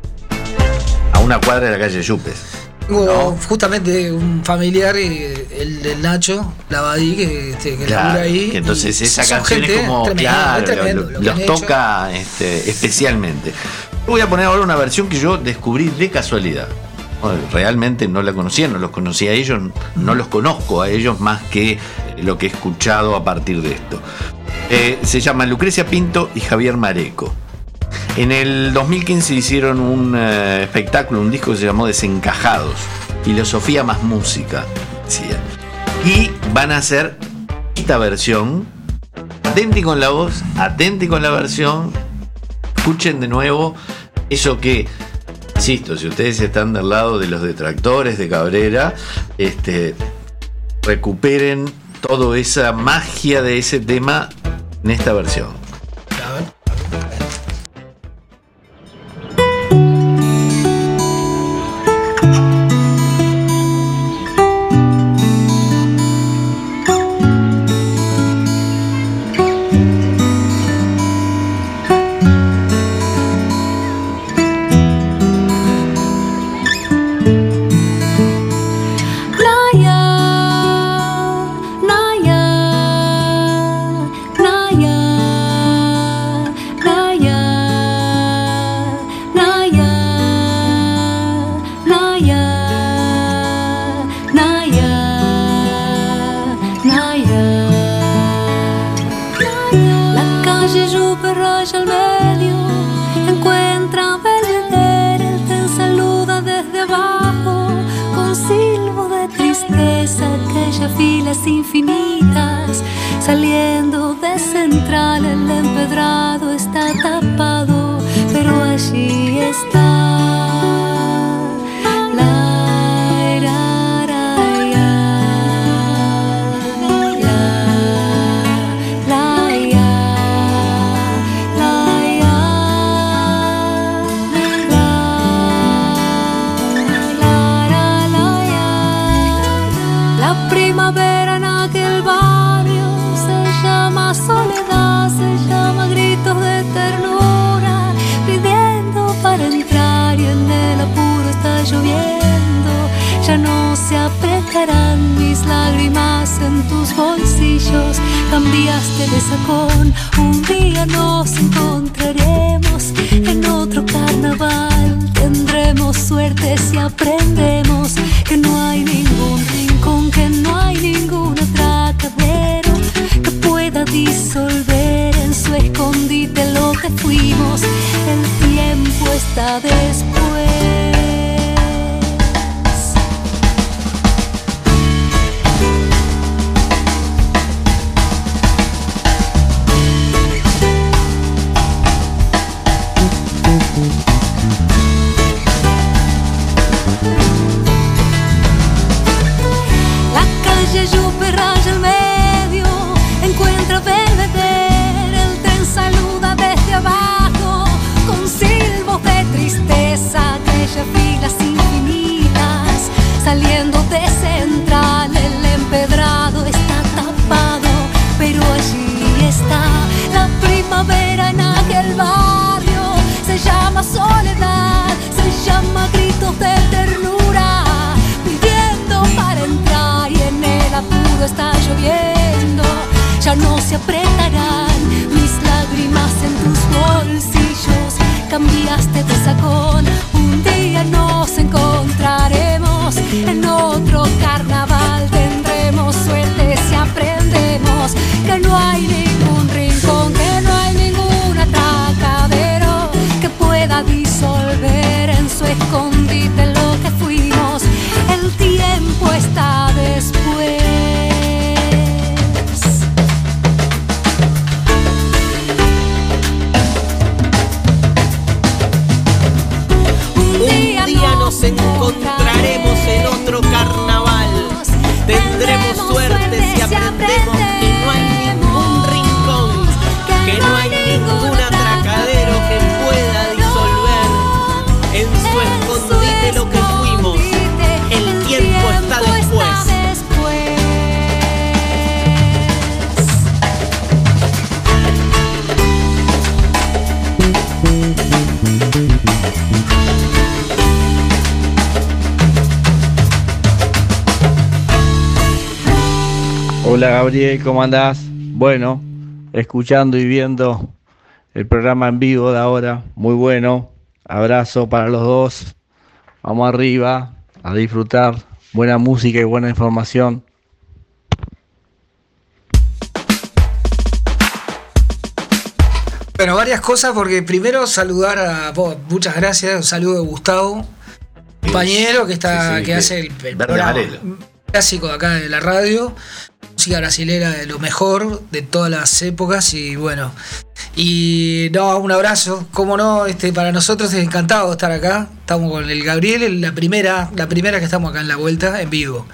a una cuadra de la calle Yupes. Tengo ¿no? justamente un familiar, el del Nacho Lavadí, que, este, que claro, labura ahí. Que entonces esa canción es como, tremendo, claro, tremendo, lo, lo, lo los toca este, especialmente. Voy a poner ahora una versión que yo descubrí de casualidad. Realmente no la conocía, no los conocía a ellos, no los conozco a ellos más que lo que he escuchado a partir de esto. Eh, se llama Lucrecia Pinto y Javier Mareco. En el dos mil quince hicieron un uh, espectáculo, un disco que se llamó Desencajados, filosofía más música, decía. Y van a hacer esta versión, atenti con la voz, atenti con la versión, escuchen de nuevo eso que, insisto, si ustedes están del lado de los detractores de Cabrera, este, recuperen toda esa magia de ese tema en esta versión. Naya, Naya, Naya. Saliendo de Central, el empedrado está tapado, pero allí está. Soledad se llama gritos de ternura, pidiendo para entrar y en el apuro está lloviendo. Ya no se apretarán mis lágrimas en tus bolsillos, cambiaste de sacón, un día nos encontraremos en otro carnaval. Tendremos suerte si aprendemos que no hay ningún rincón, que no hay ningún atracadero que pueda disolver en su escondite lo que fuimos. El tiempo está después. La calle Yupe raya el medio, encuentra Belvedere, el tren saluda desde abajo con silbos de tristeza, aquellas filas infinitas. Saliendo de Central, el empedrado está tapado, pero allí está la primavera en aquel barrio. Se llama soledad, se llama gritos de ternura, pidiendo para entrar y en el apuro está lloviendo. Ya no se apretarán mis lágrimas en tus bolsillos, cambiaste de sacón, un día nos encontraremos en otro carnaval. Tendremos suerte si aprendemos que no hay ningún rincón, que no hay ningún atracadero que pueda disolver en su escondite lo que fuimos. El tiempo está después. Nos encontraremos en otro carnaval. Tendremos suerte si aprendemos que no hay ningún rincón, que no hay ningún atracadero que pueda disolver en su escondite lo que fuimos. El tiempo está después. Hola Gabriel, ¿cómo andás? Bueno, escuchando y viendo el programa en vivo de ahora, muy bueno. Abrazo para los dos. Vamos arriba a disfrutar buena música y buena información. Bueno, varias cosas, porque primero saludar a vos, muchas gracias, un saludo de Gustavo, compañero que está, sí, sí, que, que hace el, el programa clásico de acá de la radio. Música brasilera de lo mejor de todas las épocas. Y bueno, y no, un abrazo, cómo no, este, para nosotros es encantado estar acá. Estamos con el Gabriel, la primera, la primera que estamos acá en la vuelta en vivo.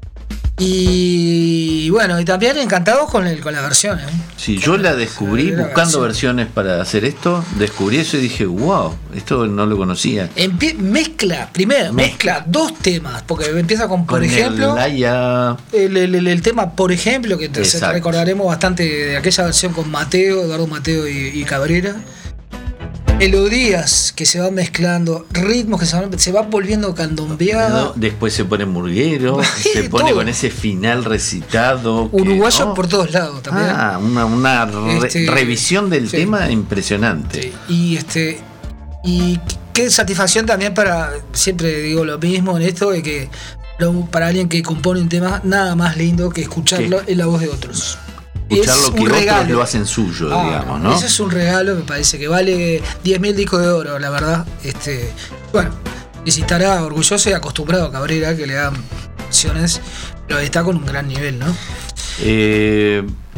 Y bueno, y también encantados con el, con la versión, ¿eh? Sí, yo la descubrí la buscando versión. versiones para hacer esto. Descubrí eso y dije, wow, esto no lo conocía. Empie- mezcla, primero, mezcla. mezcla dos temas, porque empieza con, por con ejemplo, el, el, el, el, el tema, por ejemplo, que te, recordaremos bastante de aquella versión con Mateo, Eduardo Mateo y, y Cabrera. Melodías que se van mezclando, ritmos que se van, se van volviendo candombeados. Después se pone murguero, se pone todo con ese final recitado. Uruguayo, que, oh, por todos lados también. Ah, una, una re, este, revisión del sí. tema impresionante. Sí. Y este y qué satisfacción también para, siempre digo lo mismo en esto, de que para alguien que compone un tema, nada más lindo que escucharlo ¿Qué? en la voz de otros. Escuchar lo que otros regalo. lo hacen suyo, ah, digamos, ¿no? Ese es un regalo, me parece que vale diez mil discos de oro, la verdad. Este, bueno, y si estará orgulloso y acostumbrado a Cabrera, que le dan opciones, pero está con un gran nivel, ¿no? Eh,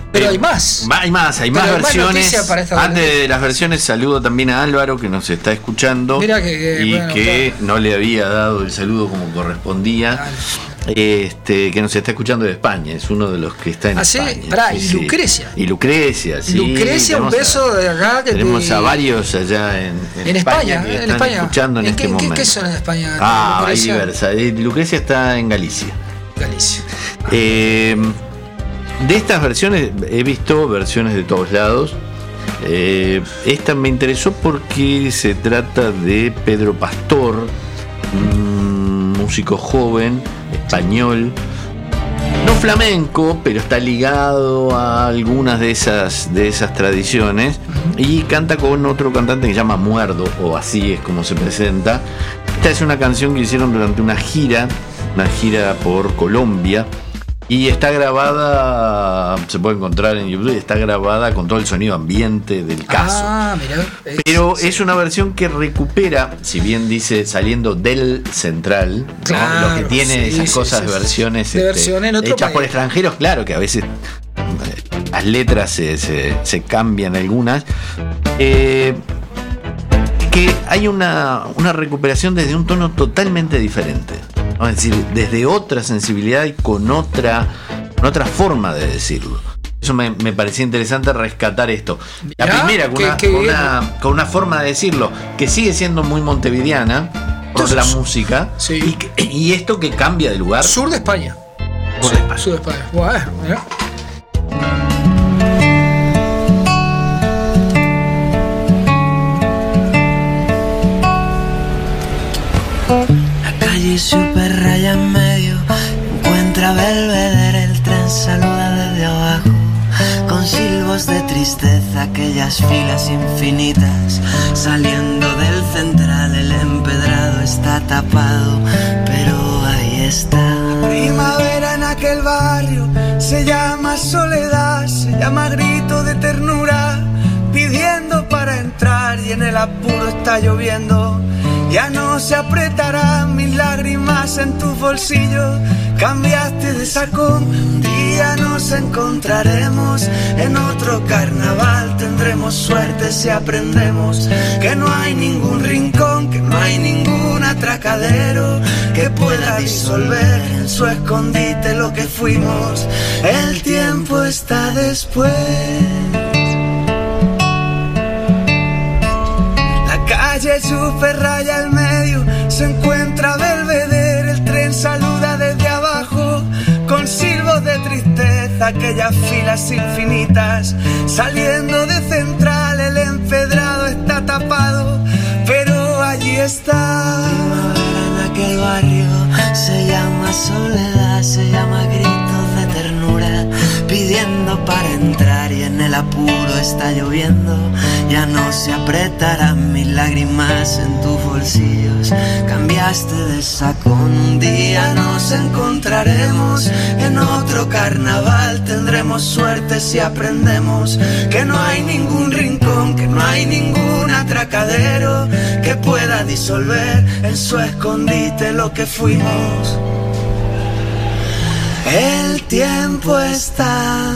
Pero hay más. Hay más, hay Pero más hay más versiones. noticias para esta Antes vez. de las versiones, saludo también a Álvaro que nos está escuchando. Mira que- que, y bueno, que no le había dado el saludo como correspondía. Este, que nos está escuchando de España, es uno de los que está en Ah, sí, España. pará, Sí, y sí. Lucrecia. Y Lucrecia, sí. Lucrecia, un tenemos a- beso de acá. Que Tenemos te- a varios allá en, En España, que en están España. escuchando en, ¿En este qué, qué- momento. qué zona de España? Ah, hay Lucrecia? diversa. Eh, Lucrecia está en Galicia. Galicia. Eh, de estas versiones, he visto versiones de todos lados. Eh, esta me interesó porque se trata de Pedro Pastor, un músico joven, español, no flamenco, pero está ligado a algunas de esas, de esas tradiciones, y canta con otro cantante que se llama Muerdo, o así es como se presenta. Esta es una canción que hicieron durante una gira, una gira por Colombia, y está grabada, se puede encontrar en YouTube, está grabada con todo el sonido ambiente del caso. Ah, mira. Pero es una versión que recupera, si bien dice saliendo del central, ¿no? Claro, Lo que tiene sí, esas sí, cosas sí, de sí. versiones De este, versión en otro hechas por país. extranjeros, claro que a veces eh, las letras se, se- se cambian algunas. Eh, que hay una, una recuperación desde un tono totalmente diferente, ¿no? Es decir, desde otra sensibilidad y con otra, con otra forma de decirlo. Eso me, me parecía interesante rescatar esto. La Mirá, primera, con qué- una, qué con, bien. una, con una forma de decirlo que sigue siendo muy montevideana por Entonces, la música, y, que- y esto que cambia de lugar. Sur de España. Sur de España. Sur de España. Bueno, mira. La calle super raya en medio, encuentra Belvedere, el tren saluda desde abajo, con silbos de tristeza, aquellas filas infinitas, saliendo del central, el empedrado está tapado, pero ahí está. Primavera en aquel barrio, se llama soledad, se llama grito de ternura, pidiendo para entrar y en el apuro está lloviendo. Ya no se apretarán mis lágrimas en tus bolsillos, cambiaste de sacón, un día nos encontraremos en otro carnaval, tendremos suerte si aprendemos que no hay ningún rincón, que no hay ningún atracadero que pueda disolver en su escondite lo que fuimos, el tiempo está después. Calle super raya al medio, se encuentra Belvedere, el tren saluda desde abajo, con silbos de tristeza, aquellas filas infinitas, saliendo de central, el empedrado está tapado, pero allí está. Primavera en aquel barrio, se llama soledad, se llama gritos de ternura, pidiendo para entrar y en el apuro está lloviendo, ya no se apretarán mis lágrimas en tus bolsillos, cambiaste de sacón, un día nos encontraremos en otro carnaval, tendremos suerte si aprendemos que no hay ningún rincón, que no hay ningún atracadero que pueda disolver en su escondite lo que fuimos. El tiempo está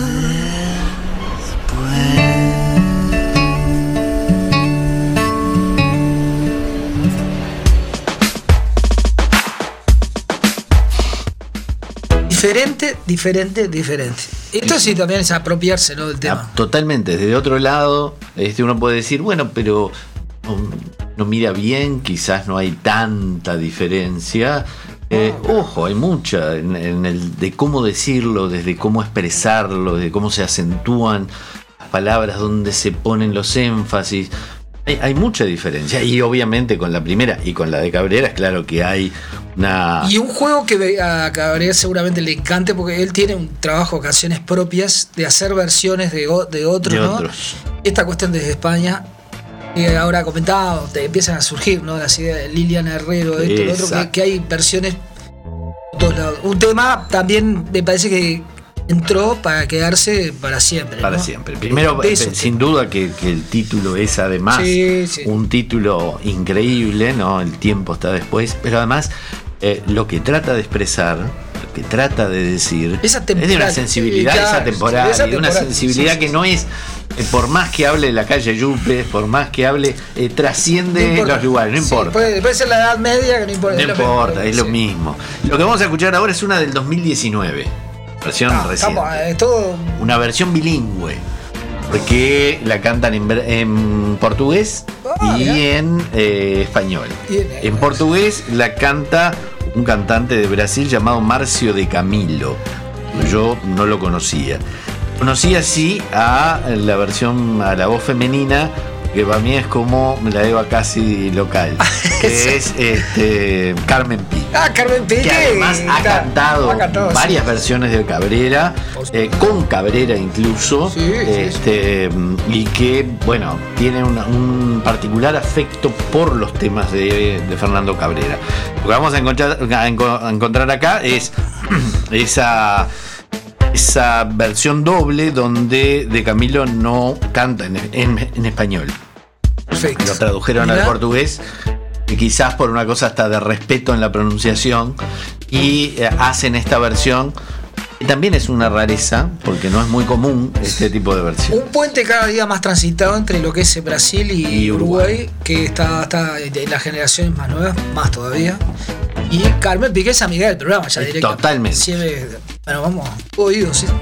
Diferente, diferente, diferente. Esto sí también es apropiarse, ¿no? Del tema. Totalmente, desde otro lado, este, uno puede decir, bueno, pero no, no mira bien, quizás no hay tanta diferencia. Eh, ojo, hay mucha en, en el de cómo decirlo, desde cómo expresarlo, de cómo se acentúan las palabras, dónde se ponen los énfasis. Hay, hay mucha diferencia. Y obviamente con la primera y con la de Cabrera, es claro que hay una. Y un juego que a Cabrera seguramente le encante porque él tiene un trabajo, canciones propias, de hacer versiones de, o- de otros, de ¿no? otros. Esta cuestión desde España, que ahora comentaba, te empiezan a surgir, ¿no? Las ideas de Liliana Herrero, esto, lo otro, que, Exacto. que hay versiones por todos lados. Un tema también me parece que entró para quedarse para siempre. Para ¿no? siempre. Primero, De eh, eso. sin duda que, que el título es además Sí, sí. un título increíble, ¿no? El tiempo está después, pero además eh, lo que trata de expresar, que trata de decir esa es de una sensibilidad, claro, esa temporada, esa y una temporada, sensibilidad sí, sí, que sí. no es, eh, por más que hable de la calle Yupe, por más que hable, eh, trasciende No los lugares, no Sí, importa. puede, puede ser la Edad Media, que no importa. No es lo importa, mismo, es lo sí. mismo. Lo que vamos a escuchar ahora es una del dos mil diecinueve, versión Ah, reciente. estamos, eh, todo Una versión bilingüe, porque la cantan en, ver- en portugués Ah, y mirá. en eh, español. Bien, En portugués la canta un cantante de Brasil llamado Márcio de Camilo. Yo no lo conocía. Conocía sí a la versión, a la voz femenina, que para mí es como la Eva casi local, que es este, Carmen Pi. Ah, Carmen Pi, Que además ha está- cantado, ha cantado, varias sí. versiones de Cabrera, eh, con Cabrera incluso, este, y que, bueno, tiene una- un particular afecto por los temas de, de Fernando Cabrera. Lo que vamos a encontrar, a enco- a encontrar acá es esa, esa versión doble donde De Camilo no canta en, en- en español. Perfecto. Lo tradujeron Mirá. al portugués, y quizás por una cosa hasta de respeto en la pronunciación, y eh, hacen esta versión, que también es una rareza, porque no es muy común este tipo de versión. Un puente cada día más transitado entre lo que es Brasil y, Y Uruguay, Uruguay. que está, está en las generaciones más nuevas, más todavía. Y Carmen Piqué es amiga del programa, ya Eh, directamente. totalmente. Siempre, bueno, vamos, oídos, sí.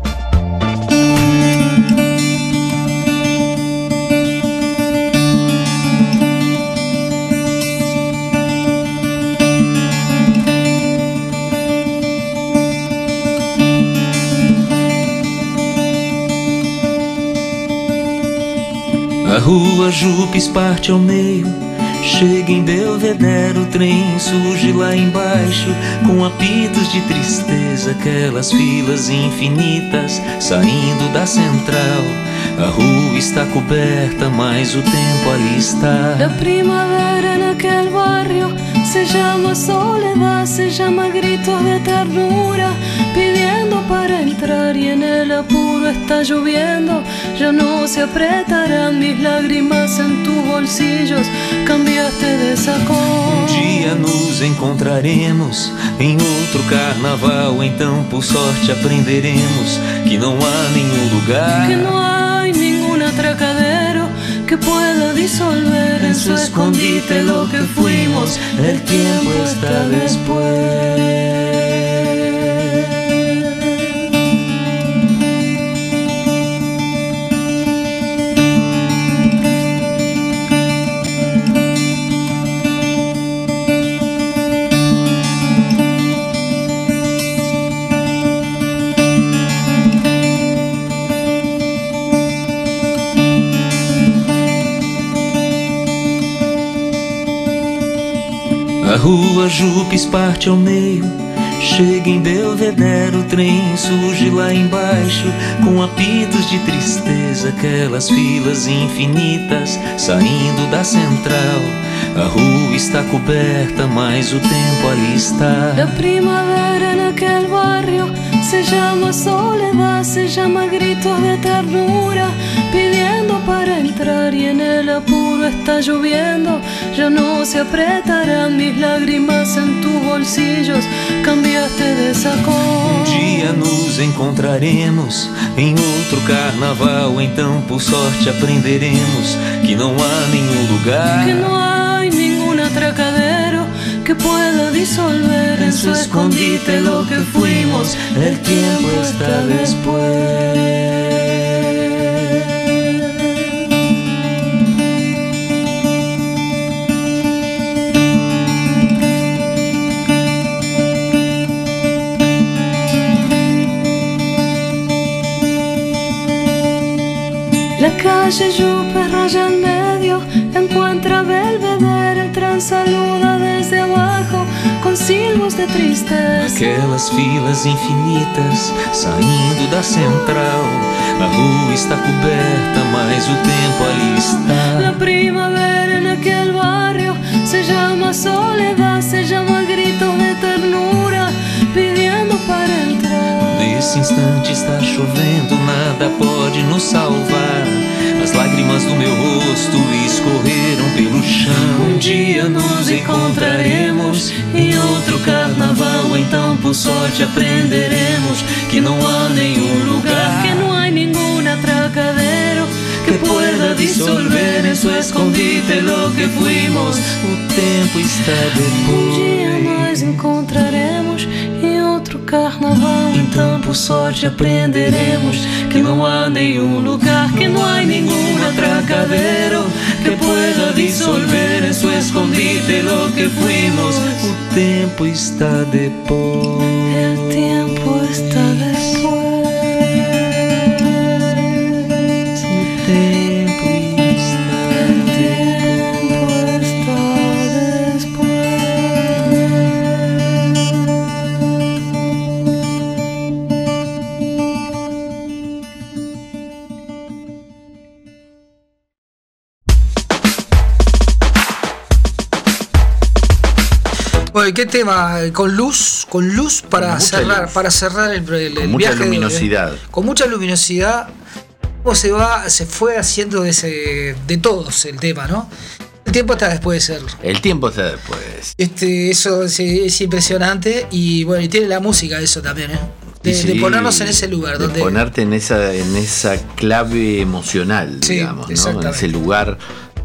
A rua Jupes parte ao meio, chega em Belvedere, o trem surge lá embaixo, com apitos de tristeza, aquelas filas infinitas saindo da central. A rua está coberta, mas o tempo ali está. La primavera naquel barrio se llama soledad, se llama gritos de ternura, pidiendo para entrar y en el apuro está lloviendo. Ya no se apretarán mis lágrimas en tus bolsillos, cambiaste de sacón. Um dia nos encontraremos em outro carnaval, então por sorte aprenderemos que não há nenhum lugar, Que no hay ningún atracadero que pueda disolver en su escondite lo que fuimos. el tiempo está después. A rua Jupes parte ao meio, chega em Belvedere, o trem surge lá embaixo, com apitos de tristeza, aquelas filas infinitas saindo da central. A rua está coberta, mas o tempo ali está. La primavera en aquel barrio se llama soledad, se llama gritos de ternura, pidiendo para entrar y en el apuro está lloviendo. Ya no se apretarán mis lágrimas en tus bolsillos, cambiaste de sacón. Um dia nos encontraremos em outro carnaval, então por sorte aprenderemos que não há nenhum lugar, Que no hay ningún atracadero que pueda disolver en su escondite lo que fuimos. el tiempo está después. La calle Yupe raya en medio, encuentra Belvedere, el tren saluda desde abajo con silbos de tristeza. Aquelas filas infinitas saindo da central. A rua está coberta, mas o tempo ali está. La primavera en aquel barrio se llama soledad, se llama gritos de ternura, pidiendo para entrar. Nesse instante está chovendo, nada pode nos salvar. As lágrimas do meu rosto escorreram pelo chão. Um dia nos encontraremos aprenderemos. Em outro carnaval, então por sorte aprenderemos que não há nenhum lugar, que não há nenhum atracadero que pueda disolver en su escondite lo que fuimos. O tempo está depois. Um dia nós encontraremos em outro carnaval, então por sorte aprenderemos que não há nenhum lugar, que não há nenhum atracadero que pueda disolver en su escondite lo que fuimos. O tempo está depois. El tiempo está depois. Bueno, ¿qué tema? Con luz, con luz para con cerrar, luz. para cerrar el, el, con el mucha viaje. luminosidad. De, con mucha luminosidad. ¿Cómo se va? Se fue haciendo de, ese, de todos el tema, ¿no? El tiempo está después de serlo. El tiempo está después. Este, eso es, es impresionante y bueno, y tiene la música eso también, ¿eh? De, sí, de ponernos en ese lugar. De donde ponerte en esa, en esa clave emocional, sí, digamos, ¿no? En ese lugar,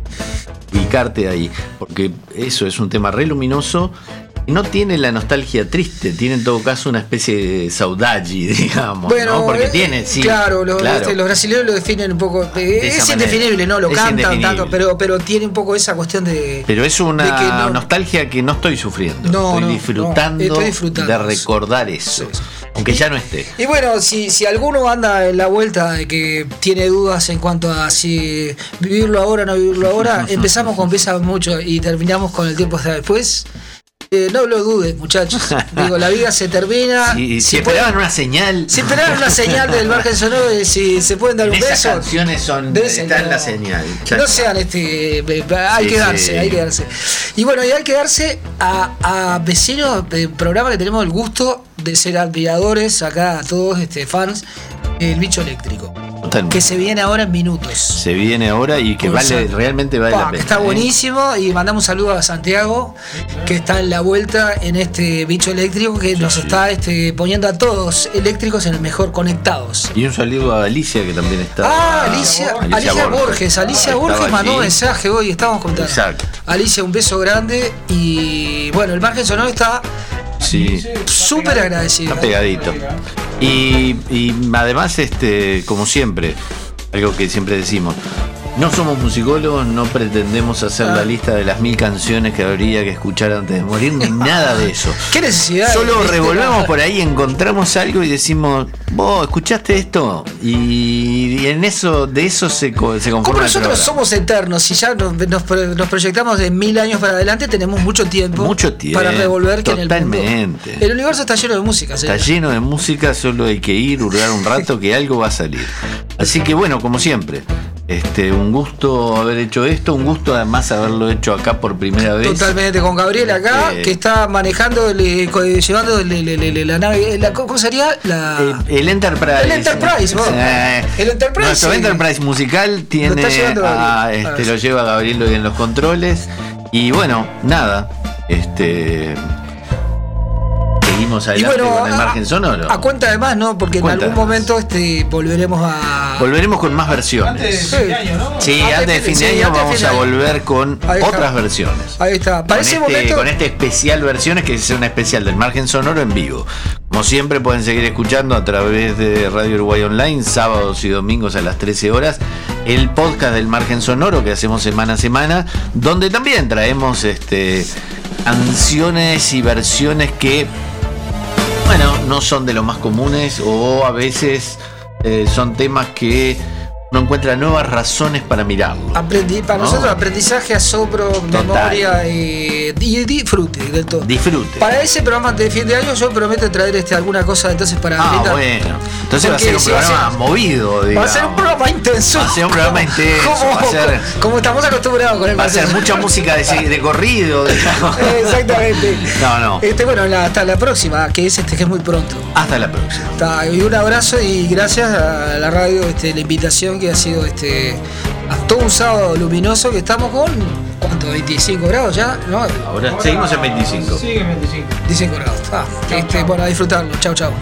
ubicarte ahí. Porque eso es un tema re luminoso. No tiene la nostalgia triste, tiene en todo caso una especie de saudade, digamos, bueno, ¿no? Porque eh, tiene, sí. Claro, lo, claro. Este, los brasileños lo definen un poco. Eh, es indefinible, ¿no? Lo es cantan tanto, pero, pero tiene un poco esa cuestión de. Pero es una de que no, nostalgia que no estoy sufriendo. No, estoy, no, disfrutando no, estoy disfrutando de recordar eso. Sí, sí. Aunque ya no esté. Y bueno, si, si alguno anda en la vuelta de que tiene dudas en cuanto a si vivirlo ahora o no vivirlo ahora, empezamos con Pesa Mucho y terminamos con El Tiempo Hasta Después. Eh, no lo dudes, muchachos. Digo, la vida se termina. Si, si, si esperaban pueden, una señal. Si esperaban una señal del margen sonoro de si se pueden dar un esas beso. Esas canciones son. Está en la señal. No sean este. Hay sí, que darse, sí. hay que darse. Y bueno, y hay que darse a, a vecinos del programa que tenemos el gusto de ser admiradores acá, a todos este, fans, El Bicho Eléctrico. Totalmente. Que se viene ahora en minutos. Se viene ahora y que vale, Curso. realmente vale Pa, la pena. Que está ¿eh? buenísimo y mandamos un saludo a Santiago, que está en la vuelta en este Bicho Eléctrico que sí, nos sí. está este, poniendo a todos eléctricos en el mejor conectados. Y un saludo a Alicia que también está. Ah, Alicia, Alicia, Alicia Borges. Borges. Alicia Borges mandó un mensaje hoy, estábamos contando. Exacto. Alicia, un beso grande y bueno, el margen sonoro está sí. súper agradecido. Está pegadito. Y, y además, este, como siempre, algo que siempre decimos, no somos musicólogos, no pretendemos hacer ah. la lista de las mil canciones que habría que escuchar antes de morir, ni nada de eso. ¿Qué necesidad? Solo revolvemos por ahí, encontramos algo y decimos, vos, ¿escuchaste esto? Y, y en eso, de eso se, se conforma. Como nosotros somos eternos y ya nos, nos, nos proyectamos de mil años para adelante, tenemos mucho tiempo, mucho tiempo para revolver que totalmente. En el mundo. El universo está lleno de música. Está ¿sí? lleno de música, solo hay que ir, hurgar un rato que algo va a salir. Así que bueno, como siempre. Este, un gusto haber hecho esto, un gusto además haberlo hecho acá por primera vez. Totalmente, con Gabriel acá, eh, que está manejando, le, llevando le, le, le, la nave, la, ¿cómo sería? La, el, el Enterprise. El Enterprise, vos. Eh, el Enterprise. Nuestro sí. Enterprise musical tiene, lo, a, este, lo lleva Gabriel hoy en los controles. Y bueno, nada, este... seguimos adelante y bueno, con el margen sonoro. A, a cuenta de más, ¿no? Porque cuenta en algún momento este, volveremos a. Volveremos con más versiones. Antes de fin de año, ¿no? Sí, antes, antes de fin de año sí, vamos a volver con otras versiones. Ahí está. Para con, ese este, momento... con este especial versiones, que es una especial del margen sonoro en vivo. Como siempre, pueden seguir escuchando a través de Radio Uruguay Online, sábados y domingos a las trece horas, el podcast del margen sonoro que hacemos semana a semana, donde también traemos este, canciones y versiones que, bueno, no son de los más comunes o a veces eh, son temas que uno encuentra nuevas razones para mirarlo. Aprendi para ¿no? nosotros aprendizaje, asombro, total. Memoria y, y disfrute del todo. Disfrute. Para ese programa de fin de año yo prometo traer este, alguna cosa entonces para Ah, brindar. bueno. Entonces porque va a ser un si programa ser, movido, digamos. Va a ser un programa intenso. Va a ser un programa intenso. Como, va a ser, como estamos acostumbrados con el Va a ser mucha música de, de corrido, digamos. Exactamente. No, no. Este, bueno, la, hasta la próxima, que es este que es muy pronto. Hasta la próxima. Está, y un abrazo y gracias a la radio, este, la invitación que ha sido este, a todo un sábado luminoso que estamos con ¿cuánto? ¿veinticinco grados ya? No, ahora, ahora seguimos en veinticinco. Sigue en veinticinco. veinticinco grados. Ah, este, bueno, a disfrutarlo. Chau, chau.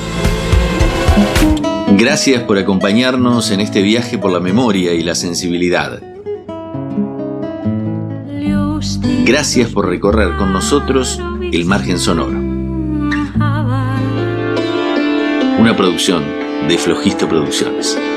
Gracias por acompañarnos en este viaje por la memoria y la sensibilidad. Gracias por recorrer con nosotros el margen sonoro. Una producción de Flojisto Producciones.